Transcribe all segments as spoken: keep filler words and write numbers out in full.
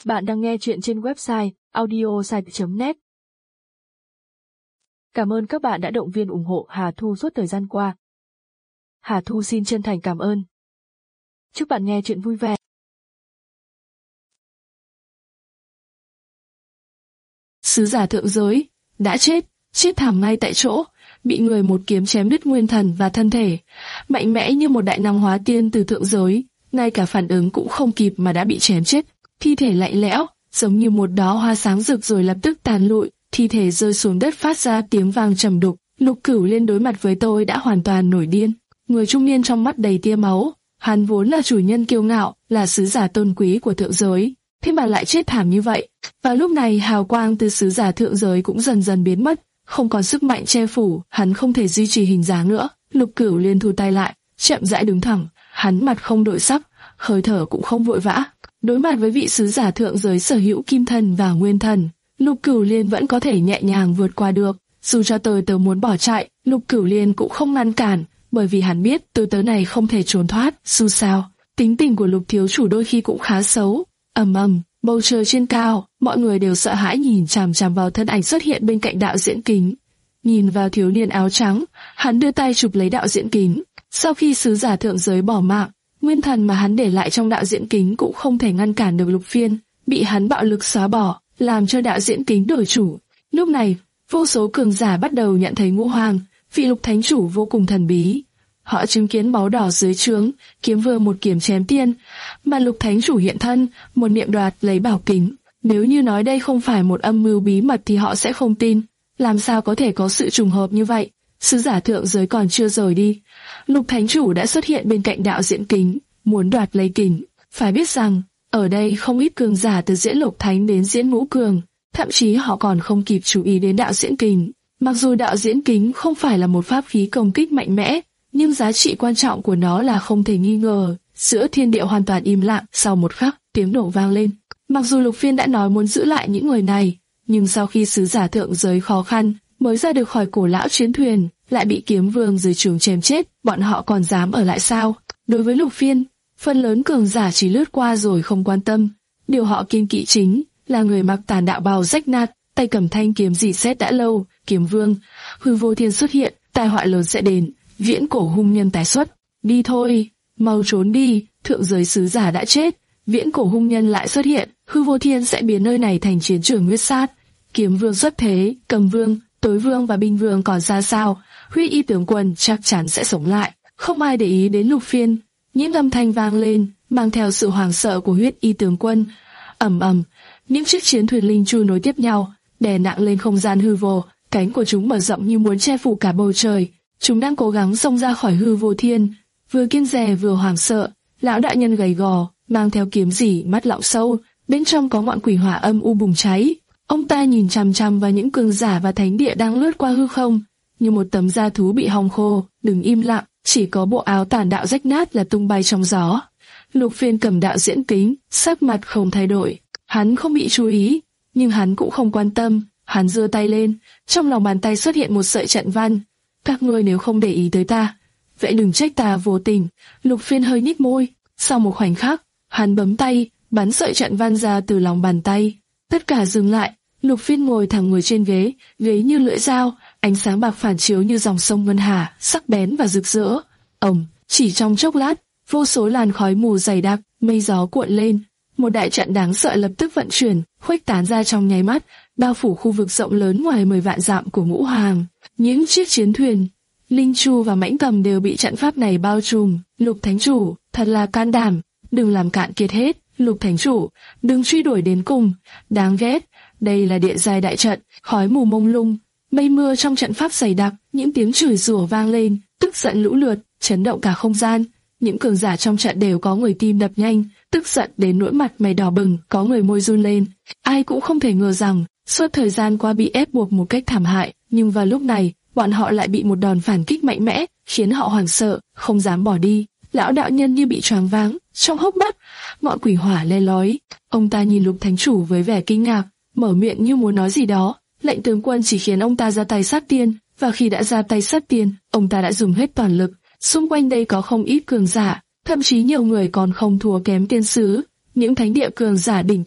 Bạn đang nghe chuyện trên website audiosite chấm net. Cảm ơn các bạn đã động viên ủng hộ Hà Thu suốt thời gian qua. Hà Thu xin chân thành cảm ơn. Chúc bạn nghe chuyện vui vẻ. Sứ giả thượng giới đã chết, chết thảm ngay tại chỗ, bị người một kiếm chém đứt nguyên thần và thân thể, mạnh mẽ như một đại năng hóa tiên từ thượng giới, ngay cả phản ứng cũng không kịp mà đã bị chém chết. Thi thể lạnh lẽo, giống như một đóa hoa sáng rực rồi lập tức tàn lụi, thi thể rơi xuống đất phát ra tiếng vang trầm đục. Lục Cửu Liên đối mặt với tôi đã hoàn toàn nổi điên. Người trung niên trong mắt đầy tia máu, hắn vốn là chủ nhân kiêu ngạo, là sứ giả tôn quý của thượng giới, thế mà lại chết thảm như vậy. Và lúc này hào quang từ sứ giả thượng giới cũng dần dần biến mất, không còn sức mạnh che phủ, hắn không thể duy trì hình dáng nữa. Lục Cửu Liên thu tay lại, chậm rãi đứng thẳng, hắn mặt không đổi sắc, hơi thở cũng không vội vã. Đối mặt với vị sứ giả thượng giới sở hữu kim thần và nguyên thần, Lục Cửu Liên vẫn có thể nhẹ nhàng vượt qua được. Dù cho tờ tớ muốn bỏ chạy, Lục Cửu Liên cũng không ngăn cản, bởi vì hắn biết tờ tớ này không thể trốn thoát. Dù sao, tính tình của Lục thiếu chủ đôi khi cũng khá xấu. Ầm ầm, bầu trời trên cao, mọi người đều sợ hãi nhìn chằm chằm vào thân ảnh xuất hiện bên cạnh đạo diễn kính. Nhìn vào thiếu niên áo trắng, hắn đưa tay chụp lấy đạo diễn kính. Sau khi sứ giả thượng giới bỏ mạng, nguyên thần mà hắn để lại trong đạo diễn kính cũng không thể ngăn cản được Lục Phiên, bị hắn bạo lực xóa bỏ, làm cho đạo diễn kính đổi chủ. Lúc này, vô số cường giả bắt đầu nhận thấy Ngũ Hoàng, vị Lục thánh chủ vô cùng thần bí. Họ chứng kiến máu đỏ dưới trướng, kiếm vương một kiếm chém tiên, mà Lục thánh chủ hiện thân, một niệm đoạt lấy bảo kính. Nếu như nói đây không phải một âm mưu bí mật thì họ sẽ không tin. Làm sao có thể có sự trùng hợp như vậy? Sứ giả thượng giới còn chưa rời đi, Lục thánh chủ đã xuất hiện bên cạnh đạo diễn kính, muốn đoạt lấy kính. Phải biết rằng, ở đây không ít cường giả từ diễn Lục thánh đến diễn Ngũ cường, thậm chí họ còn không kịp chú ý đến đạo diễn kính. Mặc dù đạo diễn kính không phải là một pháp khí công kích mạnh mẽ, nhưng giá trị quan trọng của nó là không thể nghi ngờ. Giữa thiên địa hoàn toàn im lặng, sau một khắc, tiếng nổ vang lên. Mặc dù Lục Phiên đã nói muốn giữ lại những người này, nhưng sau khi sứ giả thượng giới khó khăn mới ra được khỏi cổ lão chiến thuyền, lại bị kiếm vương dưới trướng chém chết, bọn họ còn dám ở lại sao? Đối với Lục Phiên, phần lớn cường giả chỉ lướt qua rồi không quan tâm. Điều họ kiêng kỵ chính là người mặc tàn đạo bào rách nát, tay cầm thanh kiếm dì xét đã lâu. Kiếm vương, hư vô thiên xuất hiện, tai họa lớn sẽ đến, viễn cổ hung nhân tái xuất. Đi thôi, mau trốn đi, thượng giới sứ giả đã chết, viễn cổ hung nhân lại xuất hiện, hư vô thiên sẽ biến nơi này thành chiến trường huyết sát. Kiếm vương xuất thế, cầm vương, tối vương và binh vương còn ra sao? Huyết y tướng quân chắc chắn sẽ sống lại. Không ai để ý đến Lục Phiên. Những âm thanh vang lên, mang theo sự hoảng sợ của huyết y tướng quân. Ầm ầm, những chiếc chiến thuyền linh chu nối tiếp nhau, đè nặng lên không gian hư vô. Cánh của chúng mở rộng như muốn che phủ cả bầu trời. Chúng đang cố gắng xông ra khỏi hư vô thiên, vừa kiêng dè vừa hoảng sợ. Lão đại nhân gầy gò, mang theo kiếm rỉ, mắt lọng sâu, bên trong có ngọn quỷ hỏa âm u bùng cháy. Ông ta nhìn chằm chằm vào những cường giả và thánh địa đang lướt qua hư không, như một tấm da thú bị hong khô. Đừng im lặng, chỉ có bộ áo tàn đạo rách nát là tung bay trong gió. Lục Phiên cầm đạo diễn kính, sắc mặt không thay đổi. Hắn không bị chú ý, nhưng hắn cũng không quan tâm. Hắn giơ tay lên, trong lòng bàn tay xuất hiện một sợi trận văn. Các ngươi nếu không để ý tới ta, vậy đừng trách ta vô tình. Lục Phiên hơi nhếch môi. Sau một khoảnh khắc, hắn bấm tay, bắn sợi trận văn ra từ lòng bàn tay. Tất cả dừng lại. Lục Phiên ngồi thẳng người trên ghế, ghế như lưỡi dao, ánh sáng bạc phản chiếu như dòng sông ngân hà, sắc bén và rực rỡ. Ầm, chỉ trong chốc lát, vô số làn khói mù dày đặc, mây gió cuộn lên. Một đại trận đáng sợ lập tức vận chuyển, khuếch tán ra trong nháy mắt, bao phủ khu vực rộng lớn ngoài mười vạn dặm của Ngũ Hoàng. Những chiếc chiến thuyền, linh chu và mãnh cầm đều bị trận pháp này bao trùm. Lục thánh chủ, thật là can đảm, đừng làm cạn kiệt hết. Lục thánh chủ, đừng truy đuổi đến cùng, đáng ghét. Đây là địa giai đại trận, khói mù mông lung, mây mưa trong trận pháp dày đặc, những tiếng chửi rủa vang lên, tức giận lũ lượt, chấn động cả không gian. Những cường giả trong trận đều có người tim đập nhanh, tức giận đến nỗi mặt mày đỏ bừng, có người môi run lên. Ai cũng không thể ngờ rằng, suốt thời gian qua bị ép buộc một cách thảm hại, nhưng vào lúc này, bọn họ lại bị một đòn phản kích mạnh mẽ, khiến họ hoảng sợ, không dám bỏ đi. Lão đạo nhân như bị choáng váng, trong hốc mắt, ngọn quỷ hỏa le lói. Ông ta nhìn Lục thánh chủ với vẻ kinh ngạc, mở miệng như muốn nói gì đó. Lệnh tướng quân chỉ khiến ông ta ra tay sát tiên, và khi đã ra tay sát tiên, ông ta đã dùng hết toàn lực. Xung quanh đây có không ít cường giả, thậm chí nhiều người còn không thua kém tiên sứ. Những thánh địa cường giả đỉnh cấp,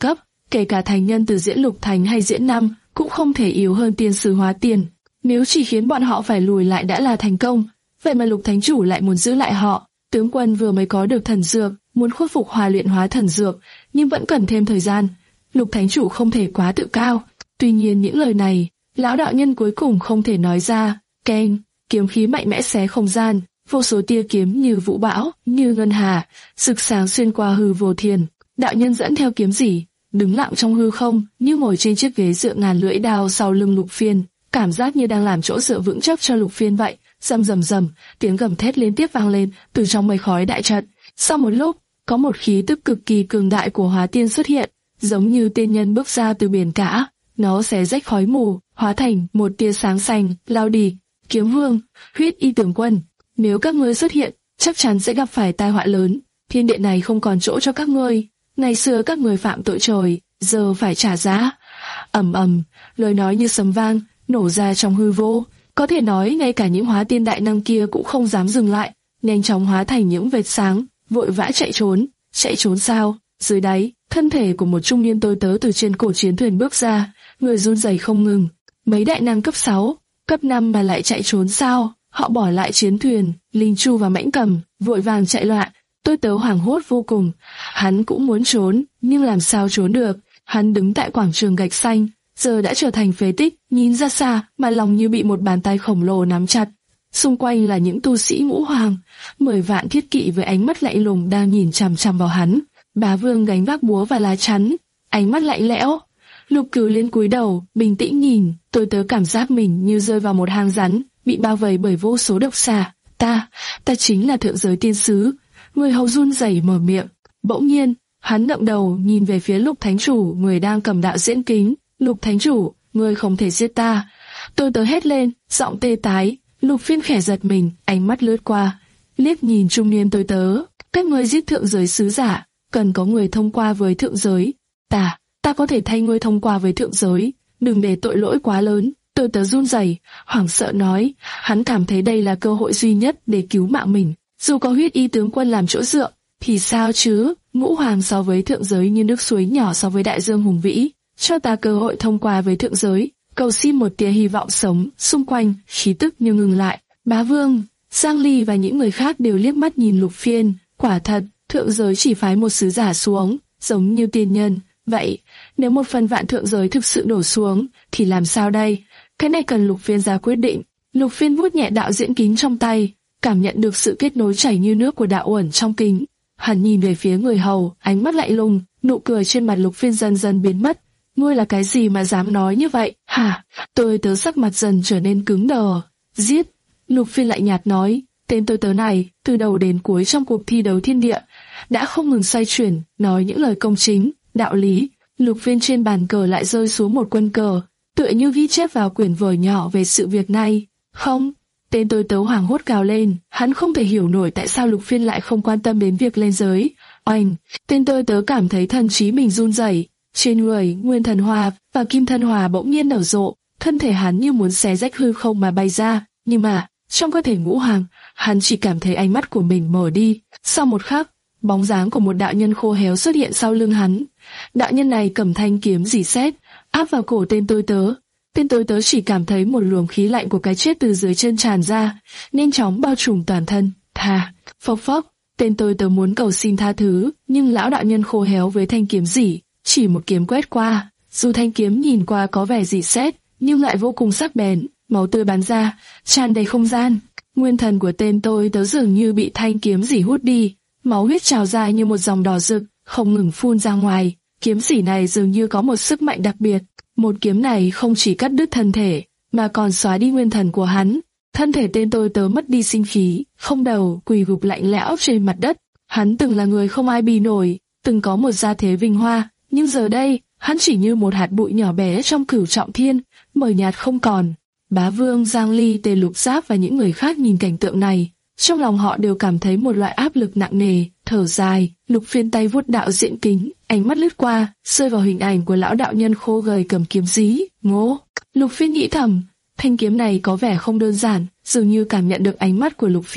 kể cả thành nhân từ diễn Lục Thánh hay diễn Năm cũng không thể yếu hơn tiên sứ hóa tiền. Nếu chỉ khiến bọn họ phải lùi lại đã là thành công, vậy mà Lục Thánh chủ lại muốn giữ lại họ. Tướng quân vừa mới có được thần dược, muốn khôi phục hòa luyện hóa thần dược, nhưng vẫn cần thêm thời gian. Lục Thánh chủ không thể quá tự cao. Tuy nhiên những lời này, lão đạo nhân cuối cùng không thể nói ra. Keng, kiếm khí mạnh mẽ xé không gian, vô số tia kiếm như vũ bão, như ngân hà, rực sáng xuyên qua hư vô thiên. Đạo nhân dẫn theo kiếm gì, đứng lặng trong hư không, như ngồi trên chiếc ghế dựa ngàn lưỡi đao sau lưng Lục Phiên, cảm giác như đang làm chỗ dựa vững chắc cho Lục Phiên vậy. Rầm rầm rầm, tiếng gầm thét liên tiếp vang lên từ trong mây khói đại trận. Sau một lúc, có một khí tức cực kỳ cường đại của Hóa Tiên xuất hiện, giống như tiên nhân bước ra từ biển cả. Nó xé rách khói mù, hóa thành một tia sáng xanh, lao đi. Kiếm Vương, Huyết Y tướng quân, nếu các ngươi xuất hiện, chắc chắn sẽ gặp phải tai họa lớn. Thiên địa này không còn chỗ cho các ngươi. Ngày xưa các ngươi phạm tội trời, giờ phải trả giá. Ầm ầm, lời nói như sấm vang, nổ ra trong hư vô. Có thể nói ngay cả những hóa tiên đại năng kia cũng không dám dừng lại, nhanh chóng hóa thành những vệt sáng, vội vã chạy trốn. Chạy trốn sao? Dưới đáy, thân thể của một trung niên tôi tớ từ trên cổ chiến thuyền bước ra, người run rẩy không ngừng. Mấy đại năng cấp sáu, cấp năm mà lại chạy trốn sao? Họ bỏ lại chiến thuyền, Linh Chu và Mãnh Cầm vội vàng chạy loạn. Tôi tớ hoảng hốt vô cùng. Hắn cũng muốn trốn, nhưng làm sao trốn được? Hắn đứng tại quảng trường gạch xanh, giờ đã trở thành phế tích, nhìn ra xa mà lòng như bị một bàn tay khổng lồ nắm chặt. Xung quanh là những tu sĩ ngũ hoàng, mười vạn thiết kỵ với ánh mắt lạnh lùng đang nhìn chằm chằm vào hắn. Bá Vương gánh vác búa và lá chắn, ánh mắt lạnh lẽo. Lục Cửu Liên cúi đầu, bình tĩnh nhìn. Tôi tớ cảm giác mình như rơi vào một hang rắn, bị bao vây bởi vô số độc xà. Ta, ta chính là thượng giới tiên sứ. Người hầu run rẩy mở miệng. Bỗng nhiên, hắn ngẩng đầu nhìn về phía Lục Thánh chủ, người đang cầm đạo diễn kính. Lục Thánh chủ, ngươi không thể giết ta. Tôi tớ hét lên, giọng tê tái. Lục Phiên khẽ giật mình, ánh mắt lướt qua, liếc nhìn trung niên tôi tớ. Các ngươi giết thượng giới sứ giả, cần có người thông qua với thượng giới. Ta, ta có thể thay ngươi thông qua với thượng giới, đừng để tội lỗi quá lớn. Tôi tớ run rẩy, hoảng sợ nói, hắn cảm thấy đây là cơ hội duy nhất để cứu mạng mình. Dù có Huyết Y tướng quân làm chỗ dựa, thì sao chứ? Ngũ hoàng so với thượng giới như nước suối nhỏ so với đại dương hùng vĩ. Cho ta cơ hội thông qua với thượng giới, cầu xin một tia hy vọng sống. Xung quanh, khí tức như ngừng lại. Bá Vương, Giang Ly và những người khác đều liếc mắt nhìn Lục Phiên. Quả thật, thượng giới chỉ phái một sứ giả xuống, giống như tiên nhân. Vậy, nếu một phần vạn thượng giới thực sự đổ xuống, thì làm sao đây? Cái này cần Lục Phiên ra quyết định. Lục Phiên vuốt nhẹ đạo diễn kính trong tay, cảm nhận được sự kết nối chảy như nước của đạo uẩn trong kính. Hắn nhìn về phía người hầu, ánh mắt lạnh lùng, nụ cười trên mặt Lục Phiên dần dần biến mất. Ngươi là cái gì mà dám nói như vậy? Hả? Tôi tớ sắc mặt dần trở nên cứng đờ. Giết! Lục Phiên lại nhạt nói, tên tôi tớ này, từ đầu đến cuối trong cuộc thi đấu thiên địa, đã không ngừng xoay chuyển, nói những lời công chính, đạo lý. Lục Phiên trên bàn cờ lại rơi xuống một quân cờ, tựa như ghi chép vào quyển vở nhỏ về sự việc này. Không! Tên tôi tớ hoảng hốt gào lên, hắn không thể hiểu nổi tại sao Lục Phiên lại không quan tâm đến việc lên giới. Oanh! Tên tôi tớ cảm thấy thần trí mình run rẩy. Trên người, Nguyên Thần Hỏa và Kim Thân Hỏa bỗng nhiên nở rộ, thân thể hắn như muốn xé rách hư không mà bay ra, nhưng mà, trong cơ thể ngũ hoàng, hắn chỉ cảm thấy ánh mắt của mình mở đi. Sau một khắc, bóng dáng của một đạo nhân khô héo xuất hiện sau lưng hắn. Đạo nhân này cầm thanh kiếm rỉ sét, áp vào cổ tên tôi tớ. Tên tôi tớ chỉ cảm thấy một luồng khí lạnh của cái chết từ dưới chân tràn ra, nhanh chóng bao trùm toàn thân. Tha, phốc phốc, tên tôi tớ muốn cầu xin tha thứ, nhưng lão đạo nhân khô héo với thanh kiếm rỉ, chỉ một kiếm quét qua. Dù thanh kiếm nhìn qua có vẻ rỉ sét, nhưng lại vô cùng sắc bén, máu tươi bắn ra, tràn đầy không gian. Nguyên thần của tên tôi tớ dường như bị thanh kiếm rỉ hút đi, máu huyết trào ra như một dòng đỏ rực, không ngừng phun ra ngoài. Kiếm rỉ này dường như có một sức mạnh đặc biệt. Một kiếm này không chỉ cắt đứt thân thể, mà còn xóa đi nguyên thần của hắn. Thân thể tên tôi tớ mất đi sinh khí, không đầu, quỳ gục lạnh lẽo trên mặt đất. Hắn từng là người không ai bì nổi, từng có một gia thế vinh hoa, nhưng giờ đây, hắn chỉ như một hạt bụi nhỏ bé trong cửu trọng thiên, mờ nhạt không còn. Bá Vương, Giang Ly, Tề Lục Giáp và những người khác nhìn cảnh tượng này, trong lòng họ đều cảm thấy một loại áp lực nặng nề, thở dài. Lục Phiên tay vuốt đạo diễn kính, ánh mắt lướt qua, rơi vào hình ảnh của lão đạo nhân khô gầy cầm kiếm dí. Ngô! Lục Phiên nghĩ thầm, thanh kiếm này có vẻ không đơn giản. Dường như cảm nhận được ánh mắt của Lục Phiên,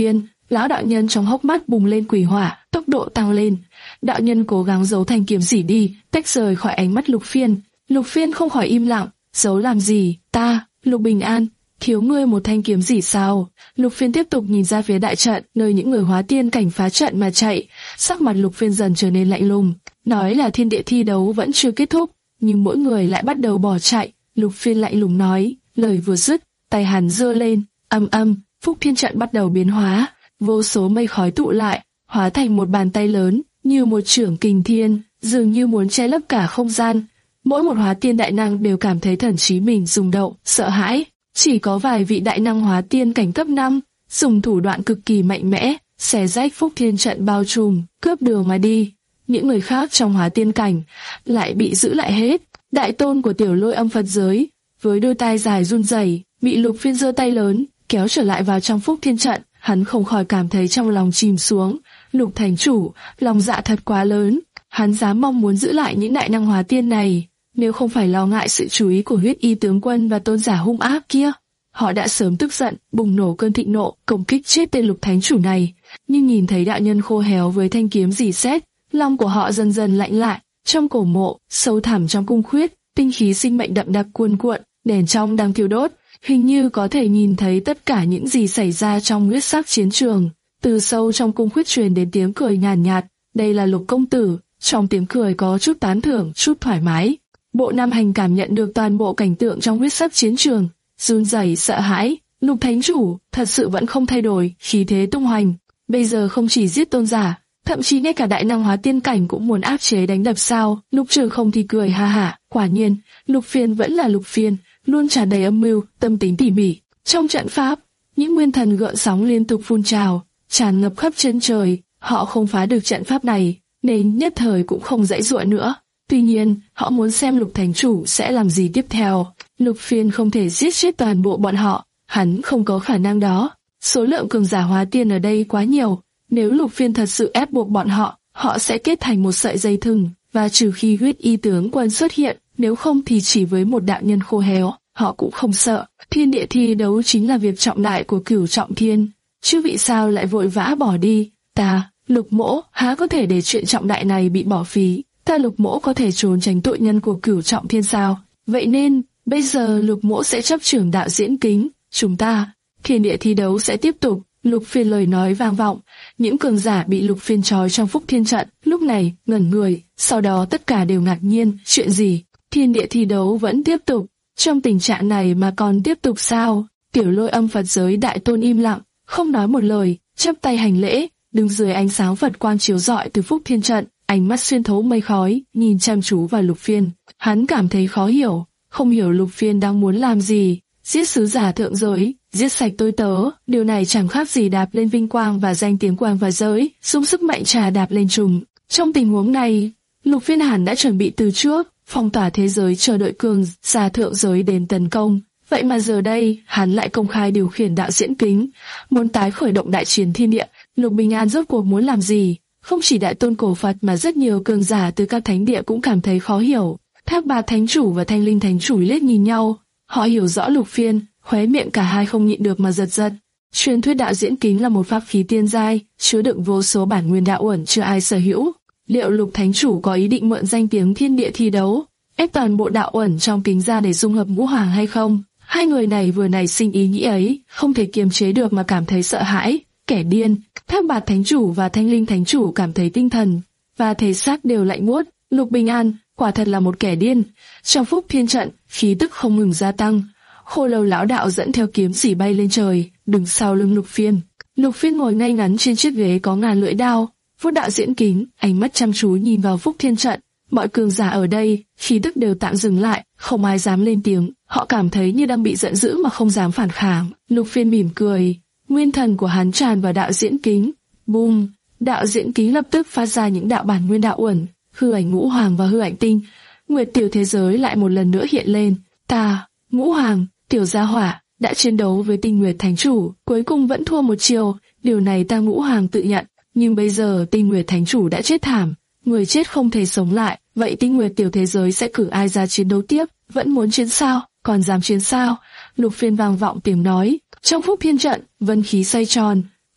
Lão đạo nhân trong hốc mắt bùng lên quỷ hỏa, tốc độ tăng lên. Đạo nhân cố gắng giấu thanh kiếm rỉ đi, tách rời khỏi ánh mắt Lục Phiên. Lục Phiên không khỏi im lặng, giấu làm gì? Ta, Lục Bình An, thiếu ngươi một thanh kiếm rỉ sao? Lục Phiên tiếp tục nhìn ra phía đại trận, nơi những người hóa tiên cảnh phá trận mà chạy. Sắc mặt Lục Phiên dần trở nên lạnh lùng. Nói là thiên địa thi đấu vẫn chưa kết thúc, nhưng mỗi người lại bắt đầu bỏ chạy. Lục Phiên lạnh lùng nói, lời vừa dứt, tay hắn giơ lên, âm âm, Phúc Thiên trận bắt đầu biến hóa, vô số mây khói tụ lại, hóa thành một bàn tay lớn, như một chưởng kình thiên, dường như muốn che lấp cả không gian. Mỗi một hóa tiên đại năng đều cảm thấy thần trí mình rung động, sợ hãi. Chỉ có vài vị đại năng hóa tiên cảnh cấp năm, dùng thủ đoạn cực kỳ mạnh mẽ, xé rách Phúc Thiên trận bao trùm, cướp đường mà đi. Những người khác trong hóa tiên cảnh lại bị giữ lại hết. Đại tôn của Tiểu Lôi Âm Phật giới, với đôi tai dài run rẩy, bị Lục Phiên giơ tay lớn kéo trở lại vào trong Phúc Thiên trận. Hắn không khỏi cảm thấy trong lòng chìm xuống. Lục Thánh Chủ, lòng dạ thật quá lớn. Hắn dám mong muốn giữ lại những đại năng hóa tiên này, nếu không phải lo ngại sự chú ý của Huyết Y tướng quân và tôn giả hung ác kia, họ đã sớm tức giận, bùng nổ cơn thịnh nộ, công kích chết tên Lục Thánh Chủ này. Nhưng nhìn thấy đạo nhân khô héo với thanh kiếm rỉ sét, lòng của họ dần dần lạnh lại. Trong cổ mộ, sâu thẳm trong cung khuyết, tinh khí sinh mệnh đậm đặc cuồn cuộn, đèn trong đang thiêu đốt, hình như có thể nhìn thấy tất cả những gì xảy ra trong huyết sắc chiến trường. Từ sâu trong cung khuyết truyền đến tiếng cười nhàn nhạt, đây là Lục công tử. Trong tiếng cười có chút tán thưởng, chút thoải mái. Bộ Nam Hành cảm nhận được toàn bộ cảnh tượng trong huyết sắc chiến trường, run rẩy sợ hãi. Lục Thánh Chủ thật sự vẫn không thay đổi, khí thế tung hoành. Bây giờ không chỉ giết tôn giả, thậm chí ngay cả đại năng hóa tiên cảnh cũng muốn áp chế đánh đập sao? Lục Trường Không thì cười ha hả, quả nhiên, Lục Phiên vẫn là Lục Phiên, luôn tràn đầy âm mưu, tâm tính tỉ mỉ. Trong trận pháp, những nguyên thần gợn sóng liên tục phun trào, tràn ngập khắp chân trời. Họ không phá được trận pháp này, nên nhất thời cũng không dãy dụa nữa. Tuy nhiên, họ muốn xem Lục Thánh Chủ sẽ làm gì tiếp theo. Lục Phiên không thể giết chết toàn bộ bọn họ, hắn không có khả năng đó. Số lượng cường giả hóa tiên ở đây quá nhiều. Nếu Lục Phiên thật sự ép buộc bọn họ, họ sẽ kết thành một sợi dây thừng, và trừ khi Huyết Y tướng quân xuất hiện, nếu không thì chỉ với một đạo nhân khô héo, họ cũng không sợ. Thiên địa thi đấu chính là việc trọng đại của Cửu Trọng Thiên, chứ vị sao lại vội vã bỏ đi? Ta, Lục Mỗ, há có thể để chuyện trọng đại này bị bỏ phí? Ta Lục Mỗ có thể trốn tránh tội nhân của Cửu Trọng Thiên sao? Vậy nên, bây giờ Lục Mỗ sẽ chấp trưởng đạo diễn kính, chúng ta, thiên địa thi đấu sẽ tiếp tục. Lục Phiên lời nói vang vọng, những cường giả bị Lục Phiên trói trong Phúc Thiên trận, lúc này ngẩn người, sau đó tất cả đều ngạc nhiên, chuyện gì? Thiên địa thi đấu vẫn tiếp tục, trong tình trạng này mà còn tiếp tục sao? Tiểu Lôi Âm Phật giới đại tôn im lặng, không nói một lời, chắp tay hành lễ, đứng dưới ánh sáng Phật quang chiếu rọi từ Phúc Thiên trận, ánh mắt xuyên thấu mây khói, nhìn chăm chú vào Lục Phiên. Hắn cảm thấy khó hiểu, không hiểu Lục Phiên đang muốn làm gì. Giết sứ giả thượng giới, giết sạch tôi tớ, điều này chẳng khác gì đạp lên vinh quang và danh tiếng quang và giới, dùng sức mạnh trà đạp lên trùng. Trong tình huống này, Lục Phiên hẳn đã chuẩn bị từ trước, phong tỏa thế giới chờ đợi cường giả thượng giới đến tấn công. Vậy mà giờ đây, hắn lại công khai điều khiển đạo diễn kính, muốn tái khởi động đại chiến thiên địa. Lục Bình An rốt cuộc muốn làm gì? Không chỉ đại tôn cổ Phật mà rất nhiều cường giả từ các thánh địa cũng cảm thấy khó hiểu. Thác Bạt Thánh Chủ và Thanh Linh Thánh Chủ liếc nhìn nhau. Họ hiểu rõ Lục Phiên, khóe miệng cả hai không nhịn được mà giật giật. Truyền thuyết đạo diễn kính là một pháp khí tiên giai, chứa đựng vô số bản nguyên đạo uẩn chưa ai sở hữu. Liệu Lục Thánh Chủ có ý định mượn danh tiếng thiên địa thi đấu, ép toàn bộ đạo uẩn trong kính ra để dung hợp ngũ hoàng hay không? Hai người này vừa nảy sinh ý nghĩ ấy, không thể kiềm chế được mà cảm thấy sợ hãi. Kẻ điên. Thác Bạt Thánh Chủ và Thanh Linh Thánh Chủ cảm thấy tinh thần và thể xác đều lạnh buốt. Lục Bình An quả thật là một kẻ điên. Trong Phúc Thiên trận, khí tức không ngừng gia tăng. Khô Lâu lão đạo dẫn theo kiếm chỉ bay lên trời, đứng sau lưng Lục Phiên. Lục Phiên ngồi ngay ngắn trên chiếc ghế có ngàn lưỡi đao, vuốt đạo diễn kính, ánh mắt chăm chú nhìn vào Phúc Thiên trận. Mọi cường giả ở đây, khí tức đều tạm dừng lại, không ai dám lên tiếng. Họ cảm thấy như đang bị giận dữ mà không dám phản kháng. Lục Phiên mỉm cười, nguyên thần của hắn tràn vào đạo diễn kính. Bùm! Đạo diễn kính lập tức phát ra những đạo bản nguyên đạo uẩn, hư ảnh ngũ hoàng và hư ảnh tinh. Nguyệt tiểu thế giới lại một lần nữa hiện lên. Ta, ngũ hoàng, tiểu gia hỏa, đã chiến đấu với Tinh Nguyệt Thánh Chủ, cuối cùng vẫn thua một chiều. Điều này ta ngũ hoàng tự nhận. Nhưng bây giờ Tinh Nguyệt Thánh Chủ đã chết thảm, người chết không thể sống lại. Vậy Tinh Nguyệt tiểu thế giới sẽ cử ai ra chiến đấu tiếp? Vẫn muốn chiến sao? Còn dám chiến sao? Lục Phiên vang vọng tiếng nói. Trong Phúc Thiên trận, vân khí xoay tròn,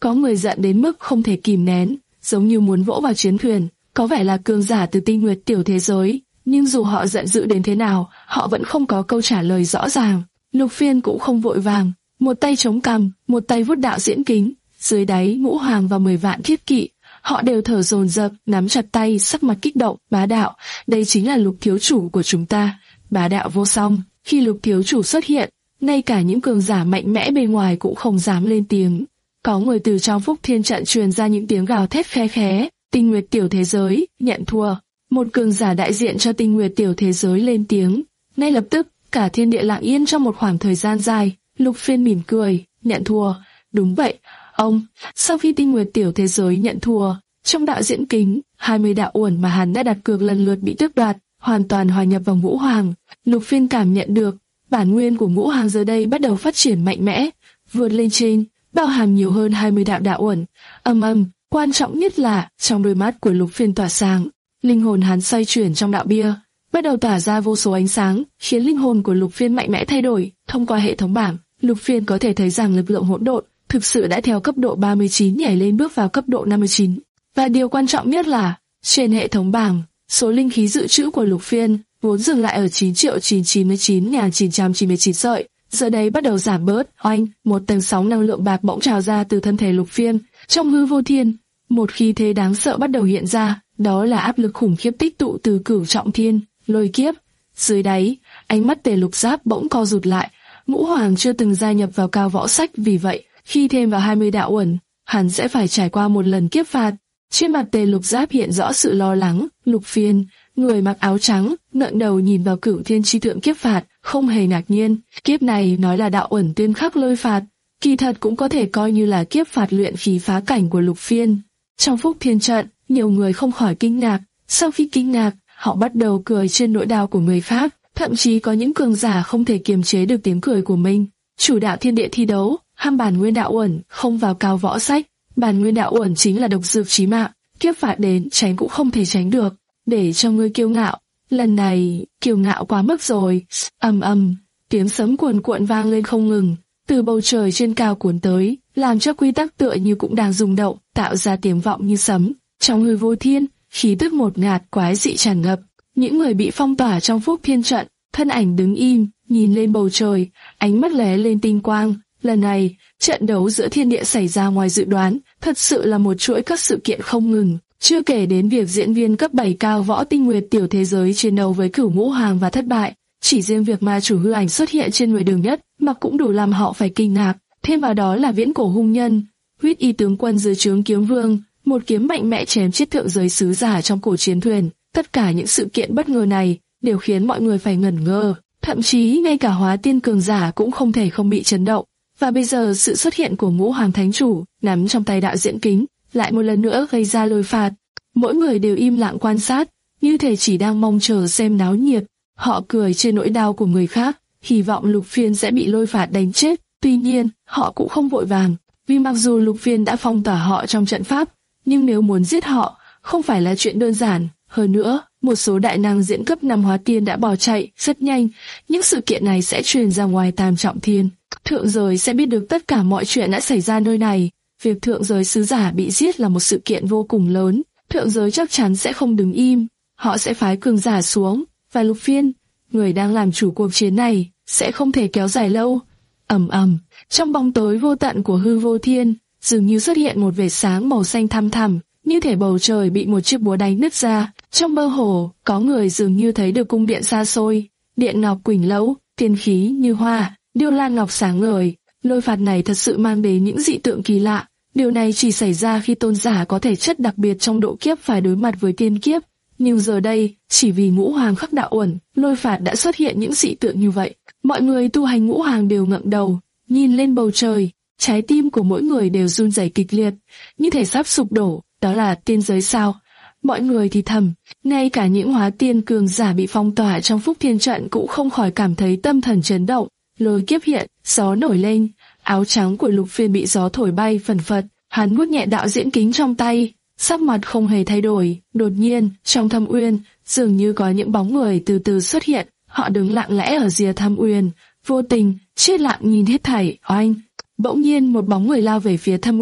Có người giận đến mức không thể kìm nén, giống như muốn vỗ vào chiến thuyền. Có vẻ là cường giả từ tinh nguyệt tiểu thế giới, nhưng dù họ giận dữ đến thế nào, họ vẫn không có câu trả lời rõ ràng. Lục Phiên cũng không vội vàng, một tay chống cằm, một tay vuốt đạo diễn kính. Dưới đáy Ngũ Hoàng và mười vạn thiết kỵ, họ đều thở dồn dập, nắm chặt tay, sắc mặt kích động. Bá đạo, đây chính là Lục thiếu chủ của chúng ta. Bá đạo vô song. Khi Lục thiếu chủ xuất hiện, ngay cả những cường giả mạnh mẽ bên ngoài cũng không dám lên tiếng. Có người từ trong Phúc Thiên trận truyền ra những tiếng gào thét khe khẽ. Tinh nguyệt tiểu thế giới nhận thua. Một cường giả đại diện cho tinh nguyệt tiểu thế giới lên tiếng. Ngay lập tức, cả thiên địa lặng yên trong một khoảng thời gian dài. Lục Phiên mỉm cười, nhận thua. Đúng vậy, ông. Sau khi tinh nguyệt tiểu thế giới nhận thua, trong đạo diễn kính, hai mươi đạo uẩn mà hắn đã đặt cược lần lượt bị tước đoạt, hoàn toàn hòa nhập vào Ngũ Hoàng. Lục Phiên cảm nhận được, bản nguyên của Ngũ Hoàng giờ đây bắt đầu phát triển mạnh mẽ, vượt lên trên, bao hàm nhiều hơn hai mươi đạo đạo uẩn. Âm âm, quan trọng nhất là trong đôi mắt của Lục Phiên tỏa sáng, linh hồn hắn xoay chuyển trong đạo bia, bắt đầu tỏa ra vô số ánh sáng, khiến linh hồn của Lục Phiên mạnh mẽ thay đổi. Thông qua hệ thống bảng, Lục Phiên có thể thấy rằng lực lượng hỗn độn thực sự đã theo cấp độ ba mươi chín nhảy lên bước vào cấp độ năm mươi chín. Và điều quan trọng nhất là, trên hệ thống bảng, số linh khí dự trữ của Lục Phiên vốn dừng lại ở chín triệu chín trăm chín mươi chín nghìn chín trăm chín mươi chín sợi, giờ đây bắt đầu giảm bớt. Oanh, một tầng sóng năng lượng bạc bỗng trào ra từ thân thể Lục Phiên. Trong hư vô thiên, một khí thế đáng sợ bắt đầu hiện ra, đó là áp lực khủng khiếp tích tụ từ Cửu Trọng Thiên, lôi kiếp. Dưới đáy, ánh mắt Tề Lục Giáp bỗng co rụt lại. Ngũ Hoàng chưa từng gia nhập vào Cao Võ Sách, vì vậy, khi thêm vào hai mươi đạo uẩn, hắn sẽ phải trải qua một lần kiếp phạt. Trên mặt Tề Lục Giáp hiện rõ sự lo lắng. Lục Phiên, người mặc áo trắng, ngẩng đầu nhìn vào Cửu Thiên chi tượng kiếp phạt, không hề ngạc nhiên. Kiếp này nói là đạo uẩn tuyên khắc lôi phạt, kỳ thật cũng có thể coi như là kiếp phạt luyện khí phá cảnh của Lục Phiên. Trong Phúc Thiên trận, nhiều người không khỏi kinh ngạc. Sau khi kinh ngạc, họ bắt đầu cười trên nỗi đau của người khác. Thậm chí có những cường giả không thể kiềm chế được tiếng cười của mình. Chủ đạo thiên địa thi đấu, ham bản nguyên đạo uẩn, không vào Cao Võ Sách. Bản nguyên đạo uẩn chính là độc dược chí mạng, kiếp phạt đến tránh cũng không thể tránh được. Để cho ngươi kiêu ngạo, lần này kiêu ngạo quá mức rồi. Ầm ầm, tiếng sấm cuồn cuộn vang lên không ngừng, từ bầu trời trên cao cuốn tới, làm cho quy tắc tựa như cũng đang rung động, tạo ra tiếng vọng như sấm. Trong hư vô thiên, khí tức ngột ngạt quái dị tràn ngập. Những người bị phong tỏa trong Phúc Thiên trận, thân ảnh đứng im, nhìn lên bầu trời, ánh mắt lóe lên tinh quang. Lần này, trận đấu giữa thiên địa xảy ra ngoài dự đoán, thật sự là một chuỗi các sự kiện không ngừng. Chưa kể đến việc diễn viên cấp bảy Cao Võ Tinh Nguyệt tiểu thế giới chiến đấu với Cửu Ngũ Hoàng và thất bại, chỉ riêng việc ma chủ hư ảnh xuất hiện trên người Đường Nhất mà cũng đủ làm họ phải kinh ngạc. Thêm vào đó là viễn cổ hung nhân, huyết y tướng quân dưới trướng Kiếm Vương, một kiếm mạnh mẽ chém chết thượng giới sứ giả trong cổ chiến thuyền. Tất cả những sự kiện bất ngờ này đều khiến mọi người phải ngẩn ngơ, thậm chí ngay cả hóa tiên cường giả cũng không thể không bị chấn động. Và bây giờ sự xuất hiện của Ngũ Hoàng Thánh Chủ nắm trong tay đạo diễn kính lại một lần nữa gây ra lôi phạt. Mỗi người đều im lặng quan sát, như thể chỉ đang mong chờ xem náo nhiệt. Họ cười trên nỗi đau của người khác, hy vọng Lục Phiên sẽ bị lôi phạt đánh chết. Tuy nhiên, họ cũng không vội vàng, vì mặc dù Lục Phiên đã phong tỏa họ trong trận pháp, nhưng nếu muốn giết họ, không phải là chuyện đơn giản. Hơn nữa, một số đại năng diễn cấp năm hóa tiên đã bỏ chạy rất nhanh. Những sự kiện này sẽ truyền ra ngoài Tam Trọng Thiên. Thượng giới sẽ biết được tất cả mọi chuyện đã xảy ra nơi này. Việc thượng giới sứ giả bị giết là một sự kiện vô cùng lớn. Thượng giới chắc chắn sẽ không đứng im. Họ sẽ phái cường giả xuống. Và Lục Phiên, người đang làm chủ cuộc chiến này, sẽ không thể kéo dài lâu. Ầm ầm, trong bóng tối vô tận của hư vô thiên, dường như xuất hiện một vệt sáng màu xanh thăm thẳm, như thể bầu trời bị một chiếc búa đánh nứt ra. Trong mơ hồ, có người dường như thấy được cung điện xa xôi, điện ngọc quỳnh lẫu, tiên khí như hoa, điêu lan ngọc sáng ngời. Lôi phạt này thật sự mang đến những dị tượng kỳ lạ. Điều này chỉ xảy ra khi tôn giả có thể chất đặc biệt trong độ kiếp phải đối mặt với tiên kiếp. Nhưng giờ đây, chỉ vì Ngũ Hoàng khắc đạo uẩn, lôi phạt đã xuất hiện những dị tượng như vậy. Mọi người tu hành Ngũ Hoàng đều ngẩng đầu, nhìn lên bầu trời. Trái tim của mỗi người đều run rẩy kịch liệt, như thể sắp sụp đổ. Đó là tiên giới sao? Mọi người thì thầm, ngay cả những hóa tiên cường giả bị phong tỏa trong Phúc Thiên trận cũng không khỏi cảm thấy tâm thần chấn động. Lôi kiếp hiện, gió nổi lên, áo trắng của Lục Phiên bị gió thổi bay phần phật. Hắn vuốt nhẹ đạo diễn kính trong tay, sắc mặt không hề thay đổi. Đột nhiên, trong thâm uyên, dường như có những bóng người từ từ xuất hiện. Họ đứng lặng lẽ ở rìa thâm uyên, vô tình, chết lặng nhìn hết thảy. Oanh! Bỗng nhiên một bóng người lao về phía thâm uyên.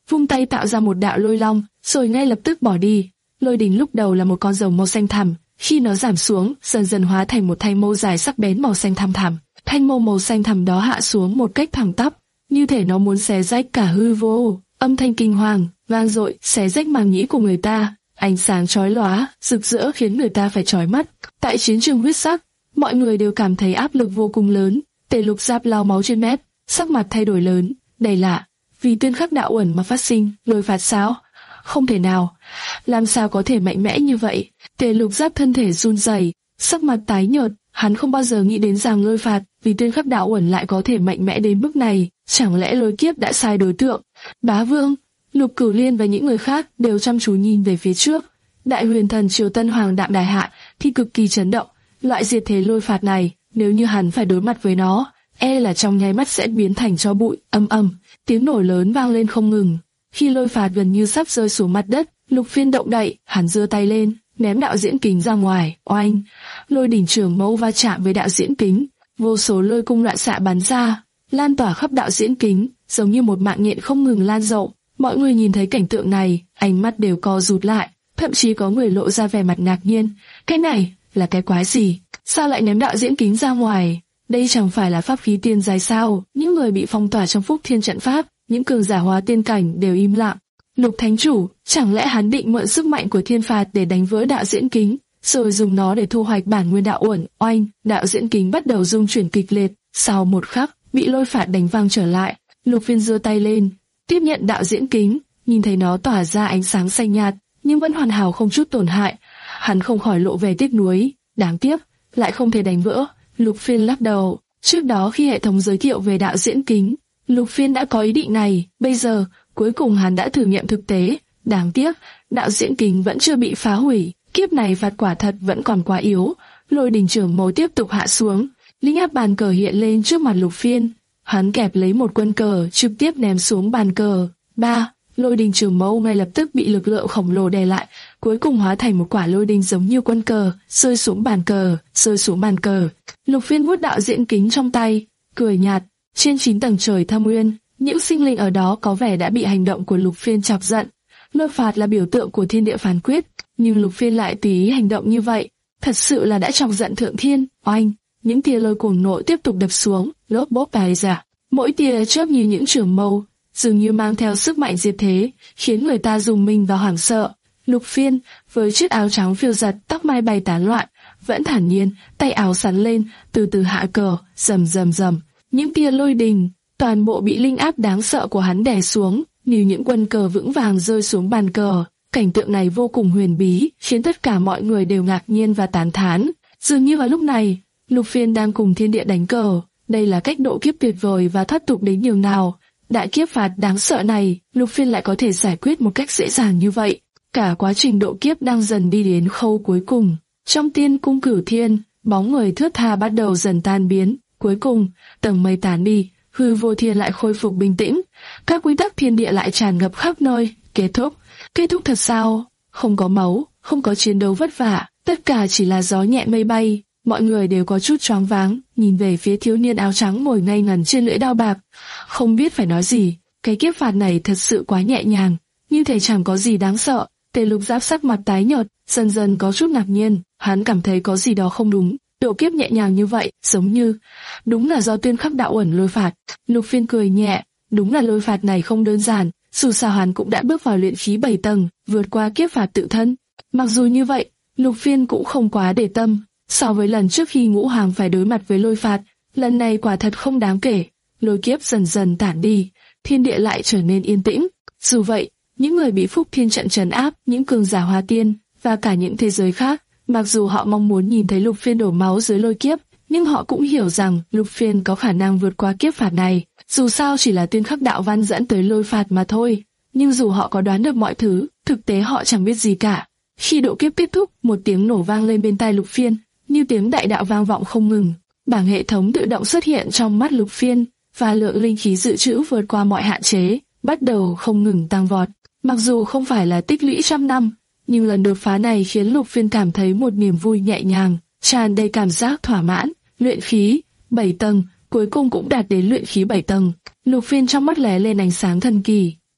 vung tay tạo ra một đạo lôi long, rồi ngay lập tức bỏ đi. Lôi đình lúc đầu là một con rồng màu xanh thẳm, khi nó giảm xuống, dần dần hóa thành một thanh mâu dài sắc bén màu xanh thẳm thẳm. Thanh mâu màu xanh thẳm đó hạ xuống một cách thẳng tắp, như thể nó muốn xé rách cả hư vô. Âm thanh kinh hoàng, vang dội, xé rách màng nhĩ của người ta. Ánh sáng chói lóa, rực rỡ khiến người ta phải chói mắt. Tại chiến trường huyết sắc, mọi người đều cảm thấy áp lực vô cùng lớn. Tề Lục Giáp lau máu trên mép, sắc mặt thay đổi lớn, đầy lạ. Vì tuyên khắc đạo uẩn mà phát sinh, lôi phạt sao? Không thể nào. Làm sao có thể mạnh mẽ như vậy? Tề Lục Giáp thân thể run rẩy, sắc mặt tái nhợt. Hắn không bao giờ nghĩ đến rằng lôi phạt vì tuyên khắc đạo uẩn lại có thể mạnh mẽ đến mức này. Chẳng lẽ lôi kiếp đã sai đối tượng? Bá Vương, Lục Cửu Liên và những người khác đều chăm chú nhìn về phía trước. Đại huyền thần Triều Tân Hoàng Đạm Đài Hạ thì cực kỳ chấn động. Loại diệt thế lôi phạt này, nếu như hắn phải đối mặt với nó, e là trong nháy mắt sẽ biến thành tro bụi. Ầm ầm, tiếng nổ lớn vang lên không ngừng. Khi lôi phạt gần như sắp rơi xuống mặt đất, Lục Phiên động đậy, hắn giơ tay lên, ném đạo diễn kính ra ngoài. Oanh, lôi đỉnh trường mâu va chạm với đạo diễn kính, vô số lôi cung loạn xạ bắn ra, lan tỏa khắp đạo diễn kính, giống như một mạng nhện không ngừng lan rộng. Mọi người nhìn thấy cảnh tượng này, ánh mắt đều co rụt lại, thậm chí có người lộ ra vẻ mặt ngạc nhiên. Cái này là cái quái gì? Sao lại ném đạo diễn kính ra ngoài? Đây chẳng phải là pháp khí tiên giai sao? Những người bị phong tỏa trong Phúc Thiên trận pháp, những cường giả hóa tiên cảnh đều im lặng. Lục Thánh Chủ, chẳng lẽ hắn định mượn sức mạnh của thiên phạt để đánh vỡ đạo diễn kính, rồi dùng nó để thu hoạch bản nguyên đạo uẩn? Oanh, đạo diễn kính bắt đầu rung chuyển kịch liệt. Sau một khắc, bị lôi phạt đánh văng trở lại. Lục Phiên giơ tay lên, tiếp nhận đạo diễn kính, nhìn thấy nó tỏa ra ánh sáng xanh nhạt, nhưng vẫn hoàn hảo không chút tổn hại. Hắn không khỏi lộ vẻ tiếc nuối, đáng tiếc, lại không thể đánh vỡ. Lục Phiên lắc đầu. Trước đó khi hệ thống giới thiệu về đạo diễn kính, Lục Phiên đã có ý định này, bây giờ, cuối cùng hắn đã thử nghiệm thực tế. Đáng tiếc, đạo diễn kính vẫn chưa bị phá hủy, kiếp này phạt quả thật vẫn còn quá yếu. Lôi đình trưởng mâu tiếp tục hạ xuống, linh áp bàn cờ hiện lên trước mặt Lục Phiên. Hắn kẹp lấy một quân cờ, trực tiếp ném xuống bàn cờ. Ba, lôi đình trường mâu ngay lập tức bị lực lượng khổng lồ đè lại, cuối cùng hóa thành một quả lôi đình giống như quân cờ, rơi xuống bàn cờ, rơi xuống bàn cờ. Lục Phiên vuốt đạo diễn kính trong tay, cười nhạt. Trên chín tầng trời Thâm Uyên, những sinh linh ở đó có vẻ đã bị hành động của Lục Phiên chọc giận. Lôi phạt là biểu tượng của thiên địa phán quyết, nhưng Lục Phiên lại tùy ý hành động như vậy, thật sự là đã chọc giận thượng thiên. Oanh, những tia lôi cuồng nộ tiếp tục đập xuống, lốp bốp bài ra. Mỗi tia chớp như những trường mâu, dường như mang theo sức mạnh diệt thế, khiến người ta rùng mình và hoảng sợ. Lục Phiên, với chiếc áo trắng phiêu giật, tóc mai bay tán loạn, vẫn thản nhiên, tay áo sắn lên, từ từ hạ cờ, rầm rầm rầm. Những tia lôi đình, toàn bộ bị linh áp đáng sợ của hắn đè xuống, như những quân cờ vững vàng rơi xuống bàn cờ. Cảnh tượng này vô cùng huyền bí, khiến tất cả mọi người đều ngạc nhiên và tán thán. Dường như vào lúc này, Lục Phiên đang cùng thiên địa đánh cờ. Đây là cách độ kiếp tuyệt vời và thoát tục đến nhường nào. Đại kiếp phạt đáng sợ này, Lục Phiên lại có thể giải quyết một cách dễ dàng như vậy. Cả quá trình độ kiếp đang dần đi đến khâu cuối cùng. Trong tiên cung Cửu Thiên, bóng người thướt tha bắt đầu dần tan biến. Cuối cùng, tầng mây tán đi, hư vô thiên lại khôi phục bình tĩnh. Các quy tắc thiên địa lại tràn ngập khắp nơi. Kết thúc. Kết thúc thật sao? Không có máu, không có chiến đấu vất vả, tất cả chỉ là gió nhẹ mây bay. Mọi người đều có chút choáng váng, nhìn về phía thiếu niên áo trắng ngồi ngây ngần trên lưỡi đao bạc. Không biết phải nói gì, cái kiếp phạt này thật sự quá nhẹ nhàng, như thể chẳng có gì đáng sợ. Tề Lục Giáp sắc mặt tái nhợt, dần dần có chút ngạc nhiên, hắn cảm thấy có gì đó không đúng. Độ kiếp nhẹ nhàng như vậy, giống như đúng là do tuyên khắc đạo uẩn lôi phạt. Lục Phiên cười nhẹ, đúng là lôi phạt này không đơn giản, dù sao hắn cũng đã bước vào luyện khí bảy tầng, vượt qua kiếp phạt tự thân. Mặc dù như vậy, Lục Phiên cũng không quá để tâm. So với lần trước khi Ngũ Hoàng phải đối mặt với lôi phạt, lần này quả thật không đáng kể. Lôi kiếp dần dần tản đi, thiên địa lại trở nên yên tĩnh. Dù vậy, những người bị Phúc Thiên trận trấn áp, những cường giả hóa tiên và cả những thế giới khác, mặc dù họ mong muốn nhìn thấy Lục Phiên đổ máu dưới lôi kiếp, nhưng họ cũng hiểu rằng Lục Phiên có khả năng vượt qua kiếp phạt này. Dù sao chỉ là tuyên khắc đạo văn dẫn tới lôi phạt mà thôi. Nhưng dù họ có đoán được mọi thứ, thực tế họ chẳng biết gì cả. Khi độ kiếp kết thúc, một tiếng nổ vang lên bên tai Lục Phiên, như tiếng đại đạo vang vọng không ngừng. Bảng hệ thống tự động xuất hiện trong mắt Lục Phiên, và lượng linh khí dự trữ vượt qua mọi hạn chế, bắt đầu không ngừng tăng vọt. Mặc dù không phải là tích lũy trăm năm, nhưng lần đột phá này khiến Lục Phiên cảm thấy một niềm vui nhẹ nhàng, tràn đầy cảm giác thỏa mãn. Luyện khí bảy tầng, cuối cùng cũng đạt đến luyện khí bảy tầng. Lục Phiên trong mắt lóe lên ánh sáng thần kỳ.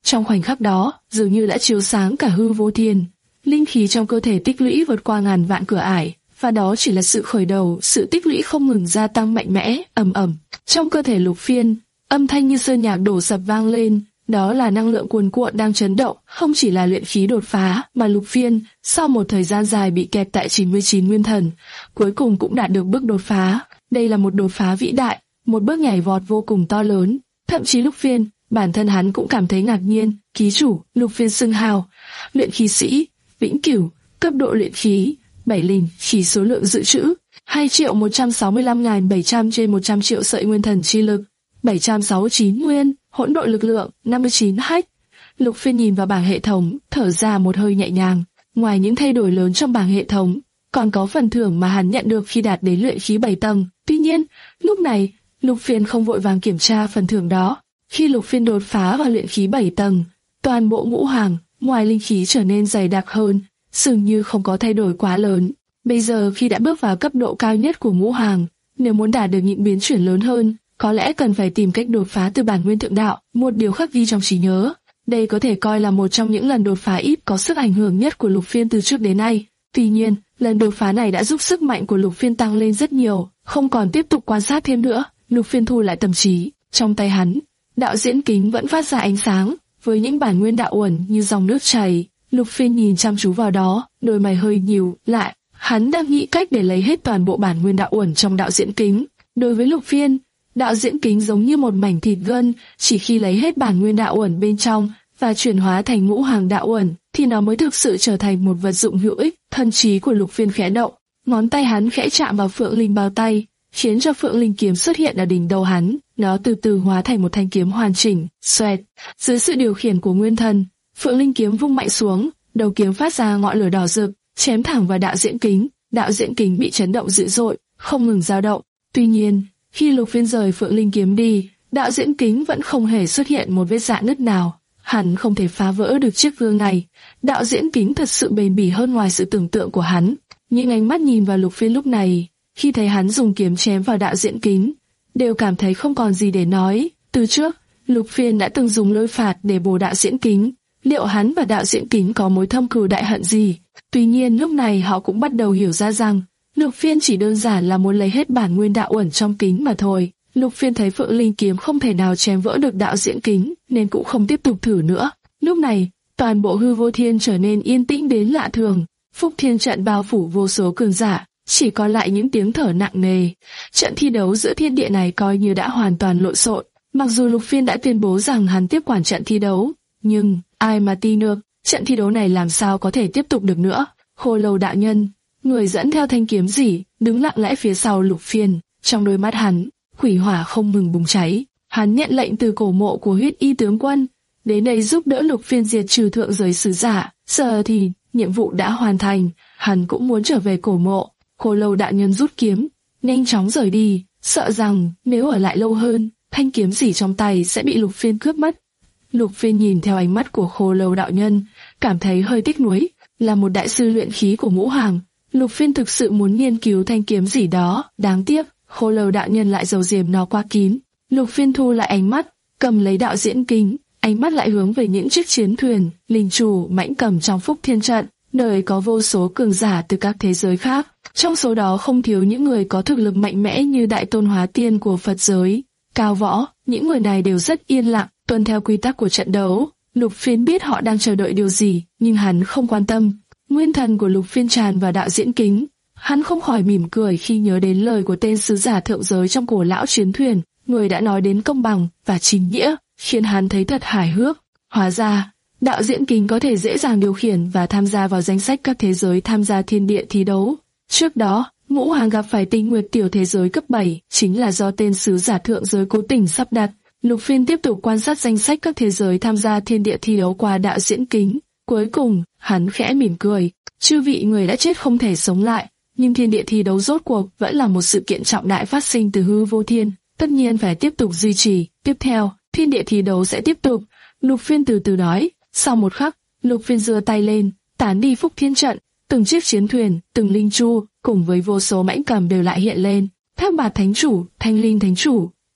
Trong khoảnh khắc đó, dường như đã chiếu sáng cả hư vô thiên. Linh khí trong cơ thể tích lũy vượt qua ngàn vạn cửa ải, và đó chỉ là sự khởi đầu, sự tích lũy không ngừng gia tăng mạnh mẽ, ầm ầm. Trong cơ thể Lục Phiên, âm thanh như sơn nhạc đổ sập vang lên, đó là năng lượng cuồn cuộn đang chấn động, không chỉ là luyện khí đột phá, mà Lục Phiên, sau một thời gian dài bị kẹt tại chín mươi chín nguyên thần, cuối cùng cũng đạt được bước đột phá. Đây là một đột phá vĩ đại, một bước nhảy vọt vô cùng to lớn. Thậm chí Lục Phiên, bản thân hắn cũng cảm thấy ngạc nhiên. Ký chủ, Lục Phiên xưng hào, luyện khí sĩ, vĩnh cửu, cấp độ luyện khí, bảy linh, chỉ số lượng dự trữ, hai triệu một trăm sáu mươi lăm nghìn bảy trăm trên một trăm triệu sợi nguyên thần chi lực, bảy trăm sáu mươi chín nguyên, hỗn độn lực lượng, năm mươi chín hách. Lục Phiên nhìn vào bảng hệ thống, thở ra một hơi nhẹ nhàng. Ngoài những thay đổi lớn trong bảng hệ thống, còn có phần thưởng mà hắn nhận được khi đạt đến luyện khí bảy tầng. Tuy nhiên, lúc này, Lục Phiên không vội vàng kiểm tra phần thưởng đó. Khi Lục Phiên đột phá vào luyện khí bảy tầng, toàn bộ ngũ hàng, ngoài linh khí trở nên dày đặc hơn, dường như không có thay đổi quá lớn. Bây giờ khi đã bước vào cấp độ cao nhất của ngũ hàng, nếu muốn đạt được những biến chuyển lớn hơn, có lẽ cần phải tìm cách đột phá từ bản nguyên thượng đạo, một điều khắc ghi trong trí nhớ. Đây có thể coi là một trong những lần đột phá ít có sức ảnh hưởng nhất của Lục Phiên từ trước đến nay. Tuy nhiên, lần đột phá này đã giúp sức mạnh của Lục Phiên tăng lên rất nhiều, không còn tiếp tục quan sát thêm nữa. Lục Phiên thu lại tâm trí, trong tay hắn, đạo diễn kính vẫn phát ra ánh sáng, với những bản nguyên đạo uẩn như dòng nước chảy. Lục Phiên nhìn chăm chú vào đó, đôi mày hơi nhíu lại. Hắn đang nghĩ cách để lấy hết toàn bộ bản nguyên đạo uẩn trong đạo diễn kính. Đối với Lục Phiên, đạo diễn kính giống như một mảnh thịt gân, chỉ khi lấy hết bản nguyên đạo uẩn bên trong và chuyển hóa thành ngũ hàng đạo uẩn, thì nó mới thực sự trở thành một vật dụng hữu ích. Thân trí của Lục Phiên khẽ động, ngón tay hắn khẽ chạm vào Phượng Linh bao tay, khiến cho Phượng Linh kiếm xuất hiện ở đỉnh đầu hắn. Nó từ từ hóa thành một thanh kiếm hoàn chỉnh. Xoẹt, dưới sự điều khiển của nguyên thần, Phượng Linh kiếm vung mạnh xuống, đầu kiếm phát ra ngọn lửa đỏ rực, chém thẳng vào đạo diễn kính. Đạo diễn kính bị chấn động dữ dội, không ngừng dao động. Tuy nhiên, khi Lục Phiên rời Phượng Linh kiếm đi, đạo diễn kính vẫn không hề xuất hiện một vết rạn nứt nào. Hắn không thể phá vỡ được chiếc gương này. Đạo diễn kính thật sự bền bỉ hơn ngoài sự tưởng tượng của hắn. Những ánh mắt nhìn vào Lục Phiên lúc này, khi thấy hắn dùng kiếm chém vào đạo diễn kính, đều cảm thấy không còn gì để nói. Từ trước, Lục Phiên đã từng dùng lôi phạt để bổ đạo diễn kính. Liệu hắn và đạo diễn kính có mối thâm cừu đại hận gì? Tuy nhiên lúc này họ cũng bắt đầu hiểu ra rằng Lục Phiên chỉ đơn giản là muốn lấy hết bản nguyên đạo uẩn trong kính mà thôi. Lục Phiên thấy Phượng Linh kiếm không thể nào chém vỡ được đạo diễn kính, nên cũng không tiếp tục thử nữa. Lúc này, toàn bộ hư vô thiên trở nên yên tĩnh đến lạ thường. Phúc Thiên trận bao phủ vô số cường giả, chỉ còn lại những tiếng thở nặng nề. Trận thi đấu giữa thiên địa này coi như đã hoàn toàn lộn xộn. Mặc dù Lục Phiên đã tuyên bố rằng hắn tiếp quản trận thi đấu, nhưng ai mà tin được, trận thi đấu này làm sao có thể tiếp tục được nữa. Khô Lâu đạo nhân, người dẫn theo thanh kiếm rỉ, đứng lặng lẽ phía sau Lục Phiên. Trong đôi mắt hắn, quỷ hỏa không ngừng bùng cháy. Hắn nhận lệnh từ cổ mộ của huyết y tướng quân, đến đây giúp đỡ Lục Phiên diệt trừ thượng giới sứ giả. Giờ thì, nhiệm vụ đã hoàn thành, hắn cũng muốn trở về cổ mộ. Khô Lâu đạo nhân rút kiếm, nhanh chóng rời đi, sợ rằng nếu ở lại lâu hơn, thanh kiếm rỉ trong tay sẽ bị Lục Phiên cướp mất. Lục Phiên nhìn theo ánh mắt của Khô Lâu đạo nhân, cảm thấy hơi tiếc nuối. Là một đại sư luyện khí của ngũ hàng, Lục Phiên thực sự muốn nghiên cứu thanh kiếm gì đó. Đáng tiếc, Khô Lâu đạo nhân lại giấu giếm nó quá kín. Lục Phiên thu lại ánh mắt, cầm lấy đạo diễn kính, ánh mắt lại hướng về những chiếc chiến thuyền, linh chủ, mãnh cầm trong Phúc Thiên trận, nơi có vô số cường giả từ các thế giới khác. Trong số đó không thiếu những người có thực lực mạnh mẽ như Đại Tôn Hóa Tiên của Phật giới, Cao Võ. Những người này đều rất yên lặng, tuân theo quy tắc của trận đấu. Lục Phiên biết họ đang chờ đợi điều gì, nhưng hắn không quan tâm. Nguyên thần của Lục Phiên tràn vào đạo diễn kính. Hắn không khỏi mỉm cười khi nhớ đến lời của tên sứ giả thượng giới trong cổ lão chiến thuyền, người đã nói đến công bằng và chính nghĩa, khiến hắn thấy thật hài hước. Hóa ra, đạo diễn kính có thể dễ dàng điều khiển và tham gia vào danh sách các thế giới tham gia thiên địa thi đấu. Trước đó, ngũ hàng gặp phải tinh nguyệt tiểu thế giới cấp bảy, chính là do tên sứ giả thượng giới cố tình sắp đặt. Lục Phiên tiếp tục quan sát danh sách các thế giới tham gia thiên địa thi đấu qua đạo diễn kính. Cuối cùng, hắn khẽ mỉm cười. Chư vị người đã chết không thể sống lại, nhưng thiên địa thi đấu rốt cuộc vẫn là một sự kiện trọng đại phát sinh từ hư vô thiên, tất nhiên phải tiếp tục duy trì. Tiếp theo, thiên địa thi đấu sẽ tiếp tục. Lục Phiên từ từ nói. Sau một khắc, Lục Phiên giơ tay lên, tán đi Phúc Thiên trận. Từng chiếc chiến thuyền, từng linh chu, cùng với vô số mãnh cầm đều lại hiện lên. Thác Bạt Thánh Chủ, Thanh Linh Thánh Chủ,